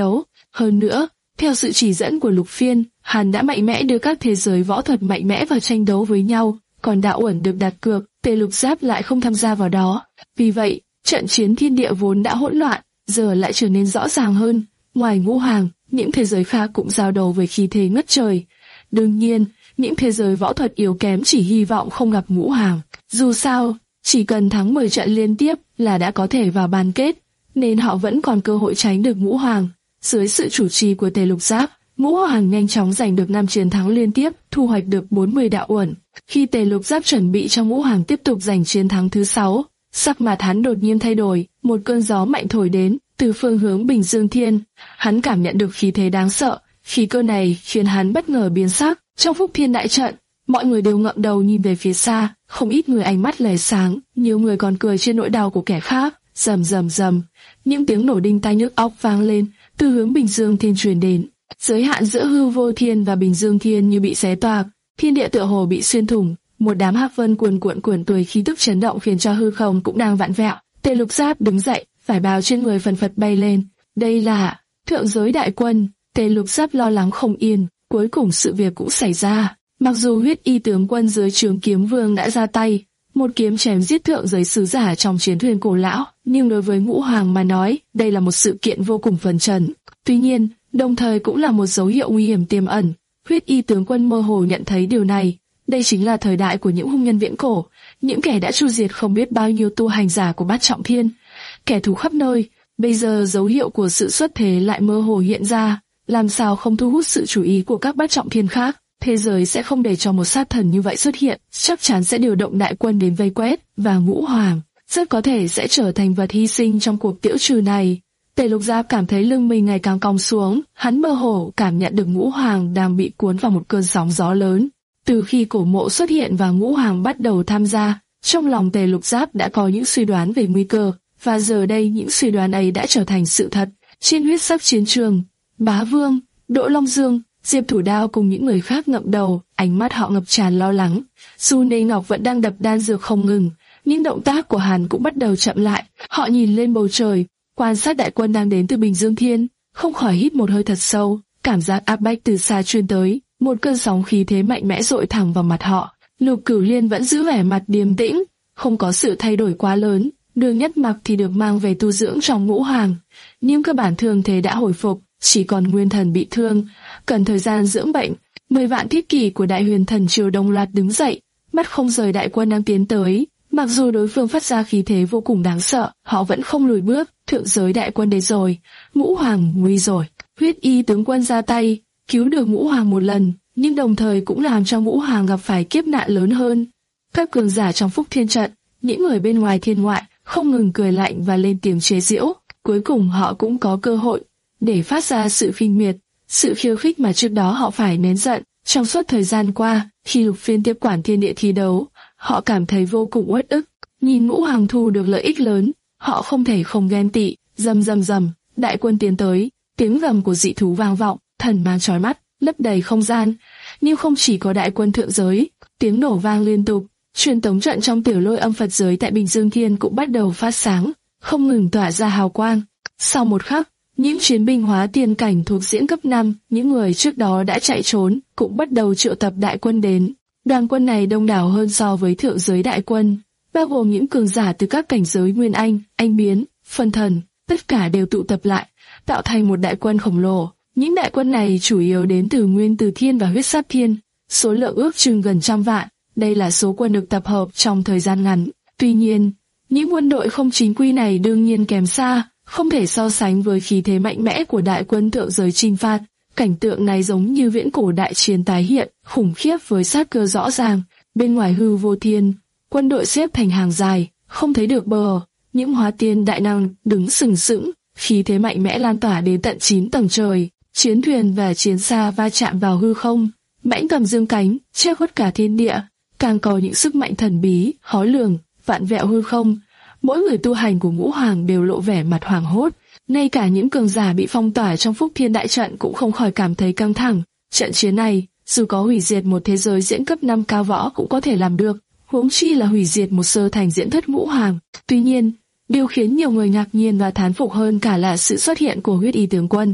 Hơn nữa, theo sự chỉ dẫn của Lục Phiên, hắn đã mạnh mẽ đưa các thế giới võ thuật mạnh mẽ vào tranh đấu với nhau, còn Đạo Uẩn được đặt cược, Tề Lục Giáp lại không tham gia vào đó. Vì vậy, trận chiến thiên địa vốn đã hỗn loạn, giờ lại trở nên rõ ràng hơn. Ngoài Ngũ Hoàng, những thế giới khác cũng giao đấu với khí thế ngất trời. Đương nhiên, những thế giới võ thuật yếu kém chỉ hy vọng không gặp Ngũ Hoàng. Dù sao, chỉ cần thắng mười trận liên tiếp là đã có thể vào bán kết, nên họ vẫn còn cơ hội tránh được Ngũ Hoàng. Dưới sự chủ trì của Tề Lục Giáp, Ngũ Hoàng nhanh chóng giành được năm chiến thắng liên tiếp, thu hoạch được bốn mươi đạo uẩn. Khi Tề Lục Giáp chuẩn bị cho Ngũ Hoàng tiếp tục giành chiến thắng thứ sáu, sắc mặt hắn đột nhiên thay đổi, một cơn gió mạnh thổi đến từ phương hướng Bình Dương Thiên. Hắn cảm nhận được khí thế đáng sợ, khí cơ này khiến hắn bất ngờ biến sắc. Trong Phúc Thiên đại trận, mọi người đều ngẩng đầu nhìn về phía xa, không ít người ánh mắt lóe sáng, nhiều người còn cười trên nỗi đau của kẻ khác. Rầm rầm rầm, những tiếng nổ đinh tai nhức óc vang lên từ hướng Bình Dương Thiên truyền đến. Giới hạn giữa Hư Vô Thiên và Bình Dương Thiên như bị xé toạc, thiên địa tựa hồ bị xuyên thủng, một đám hắc vân cuồn cuộn cuồn tuổi khí tức chấn động khiến cho hư không cũng đang vặn vẹo. Tề Lục Giáp đứng dậy, vải bào trên người phần phật bay lên. Đây là thượng giới đại quân. Tề Lục Giáp lo lắng không yên, cuối cùng sự việc cũng xảy ra. Mặc dù huyết y tướng quân dưới trướng kiếm vương đã ra tay, một kiếm chém giết thượng giới sứ giả trong chiến thuyền cổ lão, nhưng đối với Ngũ Hoàng mà nói, đây là một sự kiện vô cùng phấn chấn. Tuy nhiên, đồng thời cũng là một dấu hiệu nguy hiểm tiềm ẩn. Huyết y tướng quân mơ hồ nhận thấy điều này. Đây chính là thời đại của những hung nhân viễn cổ, những kẻ đã tru diệt không biết bao nhiêu tu hành giả của Bát Trọng Thiên, kẻ thù khắp nơi. Bây giờ dấu hiệu của sự xuất thế lại mơ hồ hiện ra, làm sao không thu hút sự chú ý của các Bát Trọng Thiên khác? Thế giới sẽ không để cho một sát thần như vậy xuất hiện, chắc chắn sẽ điều động đại quân đến vây quét, và Ngũ Hoàng rất có thể sẽ trở thành vật hy sinh trong cuộc tiễu trừ này. Tề Lục Giáp cảm thấy lưng mình ngày càng cong xuống, hắn mơ hồ cảm nhận được Ngũ Hoàng đang bị cuốn vào một cơn sóng gió lớn. Từ khi cổ mộ xuất hiện và Ngũ Hoàng bắt đầu tham gia, trong lòng Tề Lục Giáp đã có những suy đoán về nguy cơ, và giờ đây những suy đoán ấy đã trở thành sự thật. Trên huyết sắc chiến trường, Bá Vương, Đỗ Long Dương, Diệp Thủ Đao cùng những người khác ngậm đầu, ánh mắt họ ngập tràn lo lắng. Su Nê Ngọc vẫn đang đập đan dược không ngừng, những động tác của hắn cũng bắt đầu chậm lại. Họ nhìn lên bầu trời, quan sát đại quân đang đến từ Bình Dương Thiên, không khỏi hít một hơi thật sâu, cảm giác áp bách từ xa truyền tới, một cơn sóng khí thế mạnh mẽ dội thẳng vào mặt họ. Lục Cửu Liên vẫn giữ vẻ mặt điềm tĩnh, không có sự thay đổi quá lớn. Đường Nhất Mặc thì được mang về tu dưỡng trong Ngũ Hoàng, nhưng cơ bản thương thế đã hồi phục, chỉ còn Nguyên Thần bị thương, cần thời gian dưỡng bệnh. Mười vạn thiết kỷ của Đại Huyền Thần Triều đồng loạt đứng dậy, mắt không rời đại quân đang tiến tới. Mặc dù đối phương phát ra khí thế vô cùng đáng sợ, họ vẫn không lùi bước. Thượng giới đại quân đến rồi, Ngũ Hoàng nguy rồi. Huyết y tướng quân ra tay, cứu được Ngũ Hoàng một lần, nhưng đồng thời cũng làm cho Ngũ Hoàng gặp phải kiếp nạn lớn hơn. Các cường giả trong Phúc Thiên trận, những người bên ngoài thiên ngoại, không ngừng cười lạnh và lên tiếng chế giễu. Cuối cùng họ cũng có cơ hội để phát ra sự khinh miệt, sự khiêu khích mà trước đó họ phải nén giận. Trong suốt thời gian qua, khi Lục Phiên tiếp quản thiên địa thi đấu, họ cảm thấy vô cùng uất ức. Nhìn Ngũ Hoàng thu được lợi ích lớn, họ không thể không ghen tị. Rầm rầm rầm, đại quân tiến tới, tiếng gầm của dị thú vang vọng, thần mang chói mắt, lấp đầy không gian. Nhưng không chỉ có đại quân thượng giới, tiếng nổ vang liên tục. Truyền tống trận trong tiểu lôi âm Phật giới tại Bình Dương Thiên cũng bắt đầu phát sáng, không ngừng tỏa ra hào quang. Sau một khắc, những chiến binh hóa tiên cảnh thuộc diễn cấp năm, những người trước đó đã chạy trốn, cũng bắt đầu triệu tập đại quân đến. Đoàn quân này đông đảo hơn so với thượng giới đại quân, bao gồm những cường giả từ các cảnh giới Nguyên Anh, Anh Biến, Phân Thần, tất cả đều tụ tập lại, tạo thành một đại quân khổng lồ. Những đại quân này chủ yếu đến từ Nguyên Từ Thiên và Huyết Sát Thiên, số lượng ước chừng gần trăm vạn. Đây là số quân được tập hợp trong thời gian ngắn. Tuy nhiên, những quân đội không chính quy này đương nhiên kém xa, không thể so sánh với khí thế mạnh mẽ của đại quân thượng giới chinh phạt. Cảnh tượng này giống như viễn cổ đại chiến tái hiện, khủng khiếp với sát cơ rõ ràng. Bên ngoài Hư Vô Thiên, quân đội xếp thành hàng dài, không thấy được bờ. Những hóa tiên đại năng đứng sừng sững, khí thế mạnh mẽ lan tỏa đến tận chín tầng trời. Chiến thuyền và chiến xa va chạm vào hư không, mãnh cầm dương cánh, che khuất cả thiên địa. Càng có những sức mạnh thần bí, khó lường, vạn vẹo hư không. Mỗi người tu hành của Ngũ Hoàng đều lộ vẻ mặt hoảng hốt. Ngay cả những cường giả bị phong tỏa trong Phúc Thiên đại trận cũng không khỏi cảm thấy căng thẳng. Trận chiến này, dù có hủy diệt một thế giới diễn cấp năm cao võ cũng có thể làm được, huống chi là hủy diệt một sơ thành diễn thất Ngũ Hoàng. Tuy nhiên, điều khiến nhiều người ngạc nhiên và thán phục hơn cả là sự xuất hiện của huyết y tướng quân.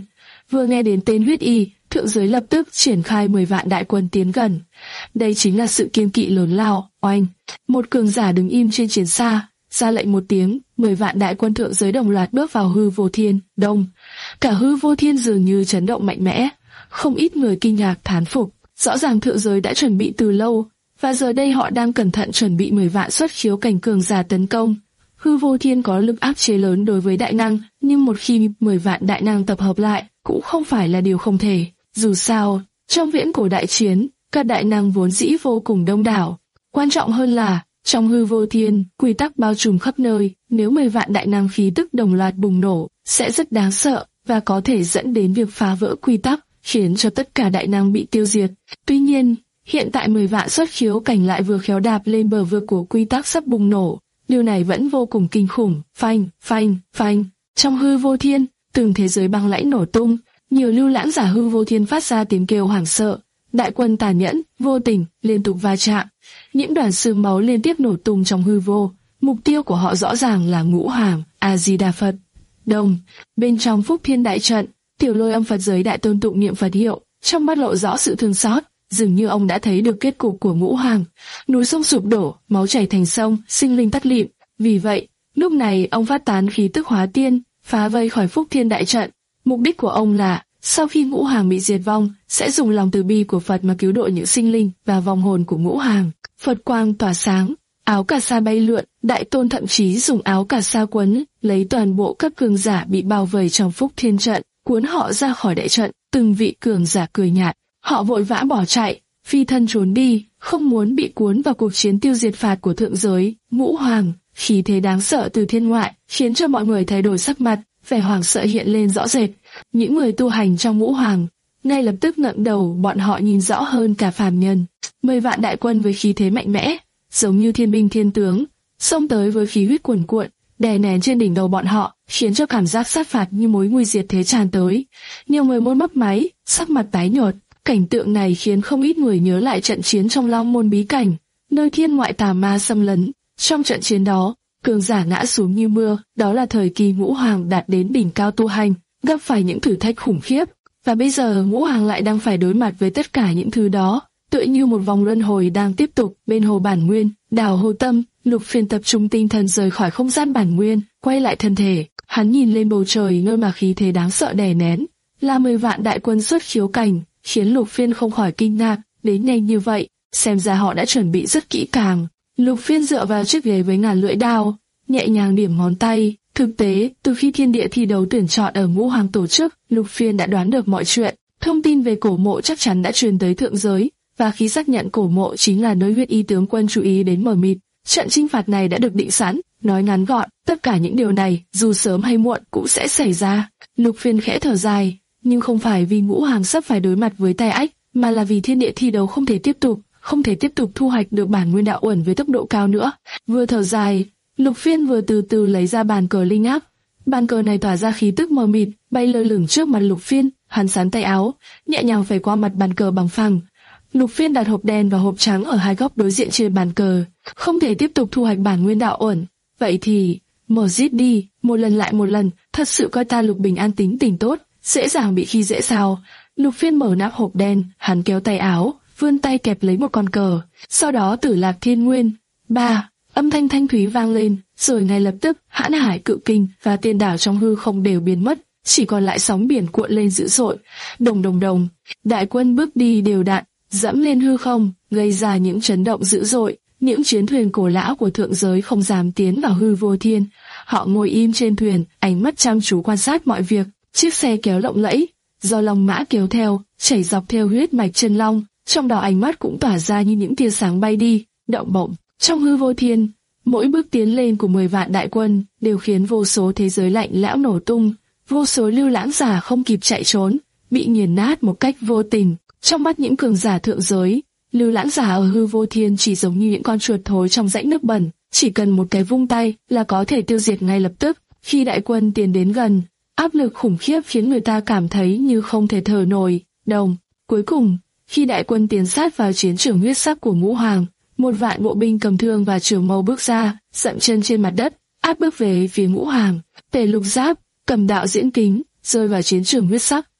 Vừa nghe đến tên huyết y, thượng giới lập tức triển khai mười vạn đại quân tiến gần. Đây chính là sự kiêng kỵ lớn lao. Oanh! Một cường giả đứng im trên chiến xa, ra lệnh một tiếng, mười vạn đại quân thượng giới đồng loạt bước vào hư vô thiên. Đông! Cả hư vô thiên dường như chấn động mạnh mẽ. Không ít người kinh ngạc thán phục. Rõ ràng thượng giới đã chuẩn bị từ lâu, và giờ đây họ đang cẩn thận chuẩn bị mười vạn xuất khiếu cảnh cường giả tấn công. Hư vô thiên có lực áp chế lớn đối với đại năng, nhưng một khi mười vạn đại năng tập hợp lại, cũng không phải là điều không thể. Dù sao, trong viễn cổ đại chiến, các đại năng vốn dĩ vô cùng đông đảo. Quan trọng hơn là, trong hư vô thiên, quy tắc bao trùm khắp nơi, nếu mười vạn đại năng khí tức đồng loạt bùng nổ, sẽ rất đáng sợ, và có thể dẫn đến việc phá vỡ quy tắc, khiến cho tất cả đại năng bị tiêu diệt. Tuy nhiên, hiện tại mười vạn xuất khiếu cảnh lại vừa khéo đạp lên bờ vực của quy tắc sắp bùng nổ. Điều này vẫn vô cùng kinh khủng. Phanh, phanh, phanh. Trong hư vô thiên, từng thế giới băng lãnh nổ tung, nhiều lưu lãng giả hư vô thiên phát ra tiếng kêu hoảng sợ. Đại quân tàn nhẫn, vô tình, liên tục va chạm. Những đoàn xương máu liên tiếp nổ tung trong hư vô. Mục tiêu của họ rõ ràng là Ngũ Hoàng, A Di Đà Phật. Đông, bên trong Phúc Thiên đại trận, Tiểu Lôi Âm Phật giới đại tôn tụng niệm Phật hiệu, trong mắt lộ rõ sự thương xót. Dường như ông đã thấy được kết cục của Ngũ Hoàng, núi sông sụp đổ, máu chảy thành sông, sinh linh tắt lịm. Vì vậy, lúc này ông phát tán khí tức hóa tiên, phá vây khỏi Phúc Thiên đại trận. Mục đích của ông là, sau khi Ngũ Hoàng bị diệt vong, sẽ dùng lòng từ bi của Phật mà cứu độ những sinh linh và vong hồn của Ngũ Hoàng. Phật quang tỏa sáng, áo cà sa bay lượn, đại tôn thậm chí dùng áo cà sa quấn lấy toàn bộ các cường giả bị bao vây trong Phúc Thiên trận, cuốn họ ra khỏi đại trận. Từng vị cường giả cười nhạt, họ vội vã bỏ chạy, phi thân trốn đi, không muốn bị cuốn vào cuộc chiến tiêu diệt phạt của thượng giới. Ngũ Hoàng, khí thế đáng sợ từ thiên ngoại, khiến cho mọi người thay đổi sắc mặt, vẻ hoảng sợ hiện lên rõ rệt. Những người tu hành trong Ngũ Hoàng ngay lập tức ngẩng đầu, bọn họ nhìn rõ hơn cả phàm nhân. Mười vạn đại quân với khí thế mạnh mẽ, giống như thiên binh thiên tướng, xông tới với khí huyết cuồn cuộn, đè nén trên đỉnh đầu bọn họ, khiến cho cảm giác sát phạt như mối nguy diệt thế tràn tới. Nhiều người môi mấp máy, sắc mặt tái nhợt. Cảnh tượng này khiến không ít người nhớ lại trận chiến trong Long Môn bí cảnh, nơi thiên ngoại tà ma xâm lấn. Trong trận chiến đó, cường giả ngã xuống như mưa, đó là thời kỳ Ngũ Hoàng đạt đến đỉnh cao tu hành, gặp phải những thử thách khủng khiếp. Và bây giờ Ngũ Hoàng lại đang phải đối mặt với tất cả những thứ đó, tựa như một vòng luân hồi đang tiếp tục. Bên hồ Bản Nguyên, đảo Hồ Tâm, Lục Phiên tập trung tinh thần rời khỏi không gian Bản Nguyên, quay lại thân thể. Hắn nhìn lên bầu trời nơi mà khí thế đáng sợ đè nén, là mười vạn đại quân xuất khiếu cảnh, khiến Lục Phiên không khỏi kinh ngạc. Đến nhanh như vậy, xem ra họ đã chuẩn bị rất kỹ càng. Lục Phiên dựa vào chiếc ghế với ngàn lưỡi đao, nhẹ nhàng điểm ngón tay. Thực tế, từ khi thiên địa thi đấu tuyển chọn ở Ngũ Hoàng tổ chức, Lục Phiên đã đoán được mọi chuyện. Thông tin về cổ mộ chắc chắn đã truyền tới thượng giới, và khi xác nhận cổ mộ chính là nơi huyết y tướng quân chú ý đến mờ mịt, trận chinh phạt này đã được định sẵn. Nói ngắn gọn, tất cả những điều này, dù sớm hay muộn, cũng sẽ xảy ra. Lục Phiên khẽ thở dài, nhưng không phải vì Ngũ Hoàng sắp phải đối mặt với tai ách, mà là vì thiên địa thi đấu không thể tiếp tục, không thể tiếp tục thu hoạch được bản nguyên đạo uẩn với tốc độ cao nữa. Vừa thở dài, Lục Phiên vừa từ từ lấy ra bàn cờ linh áp. Bàn cờ này tỏa ra khí tức mờ mịt, bay lơ lửng trước mặt Lục Phiên. Hắn sắn tay áo, nhẹ nhàng phẩy qua mặt bàn cờ bằng phẳng. Lục Phiên đặt hộp đen và hộp trắng ở hai góc đối diện trên bàn cờ. Không thể tiếp tục thu hoạch bản nguyên đạo uẩn, vậy thì mở giết đi, một lần lại một lần. Thật sự coi ta Lục Bình An tính tình tốt, dễ dàng bị khi dễ sao? Lục Phiên mở nắp hộp đen, hắn kéo tay áo, vươn tay kẹp lấy một con cờ. Sau đó Tử Lạc Thiên Nguyên, ba âm thanh thanh thúy vang lên, rồi ngay lập tức Hãn Hải Cự Kinh và Tiên Đảo trong hư không đều biến mất, chỉ còn lại sóng biển cuộn lên dữ dội. Đồng đồng đồng, đại quân bước đi đều đặn, dẫm lên hư không, gây ra những chấn động dữ dội. Những chiến thuyền cổ lão của thượng giới không dám tiến vào hư vô thiên. Họ ngồi im trên thuyền, ánh mắt chăm chú quan sát mọi việc. Chiếc xe kéo lộng lẫy, do long mã kéo theo, chảy dọc theo huyết mạch chân long, trong đó ánh mắt cũng tỏa ra như những tia sáng bay đi, động bổng. Trong hư vô thiên, mỗi bước tiến lên của mười vạn đại quân đều khiến vô số thế giới lạnh lẽo nổ tung, vô số lưu lãng giả không kịp chạy trốn, bị nghiền nát một cách vô tình. Trong mắt những cường giả thượng giới, lưu lãng giả ở hư vô thiên chỉ giống như những con chuột thối trong rãnh nước bẩn, chỉ cần một cái vung tay là có thể tiêu diệt ngay lập tức. Khi đại quân tiến đến gần, áp lực khủng khiếp khiến người ta cảm thấy như không thể thở nổi. Đồng, cuối cùng, khi đại quân tiến sát vào chiến trường huyết sắc của Ngũ Hoàng, một vạn bộ binh cầm thương và trường mâu bước ra, dậm chân trên mặt đất, áp bước về phía Ngũ Hoàng. Tề Lục Giáp, Cầm Đạo Diễn Kính rơi vào chiến trường huyết sắc,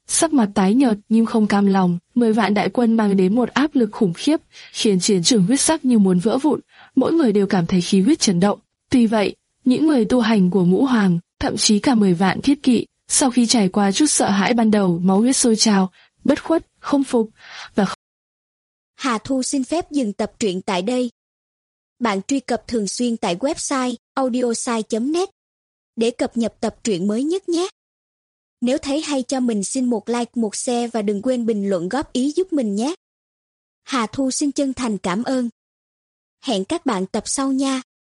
sắc mặt tái nhợt nhưng không cam lòng. Mười vạn đại quân mang đến một áp lực khủng khiếp, khiến chiến trường huyết sắc như muốn vỡ vụn, mỗi người đều cảm thấy khí huyết chấn động. Tuy vậy, những người tu hành của Ngũ Hoàng, thậm chí cả mười vạn thiết kỵ, sau khi trải qua chút sợ hãi ban đầu, máu huyết sôi trào, bất khuất, không phục và không... Hà Thu xin phép dừng tập truyện tại đây. Bạn truy cập thường xuyên tại website audiosai chấm net để cập nhật tập truyện mới nhất nhé. Nếu thấy hay cho mình xin một like, một share và đừng quên bình luận góp ý giúp mình nhé. Hà Thu xin chân thành cảm ơn. Hẹn các bạn tập sau nha.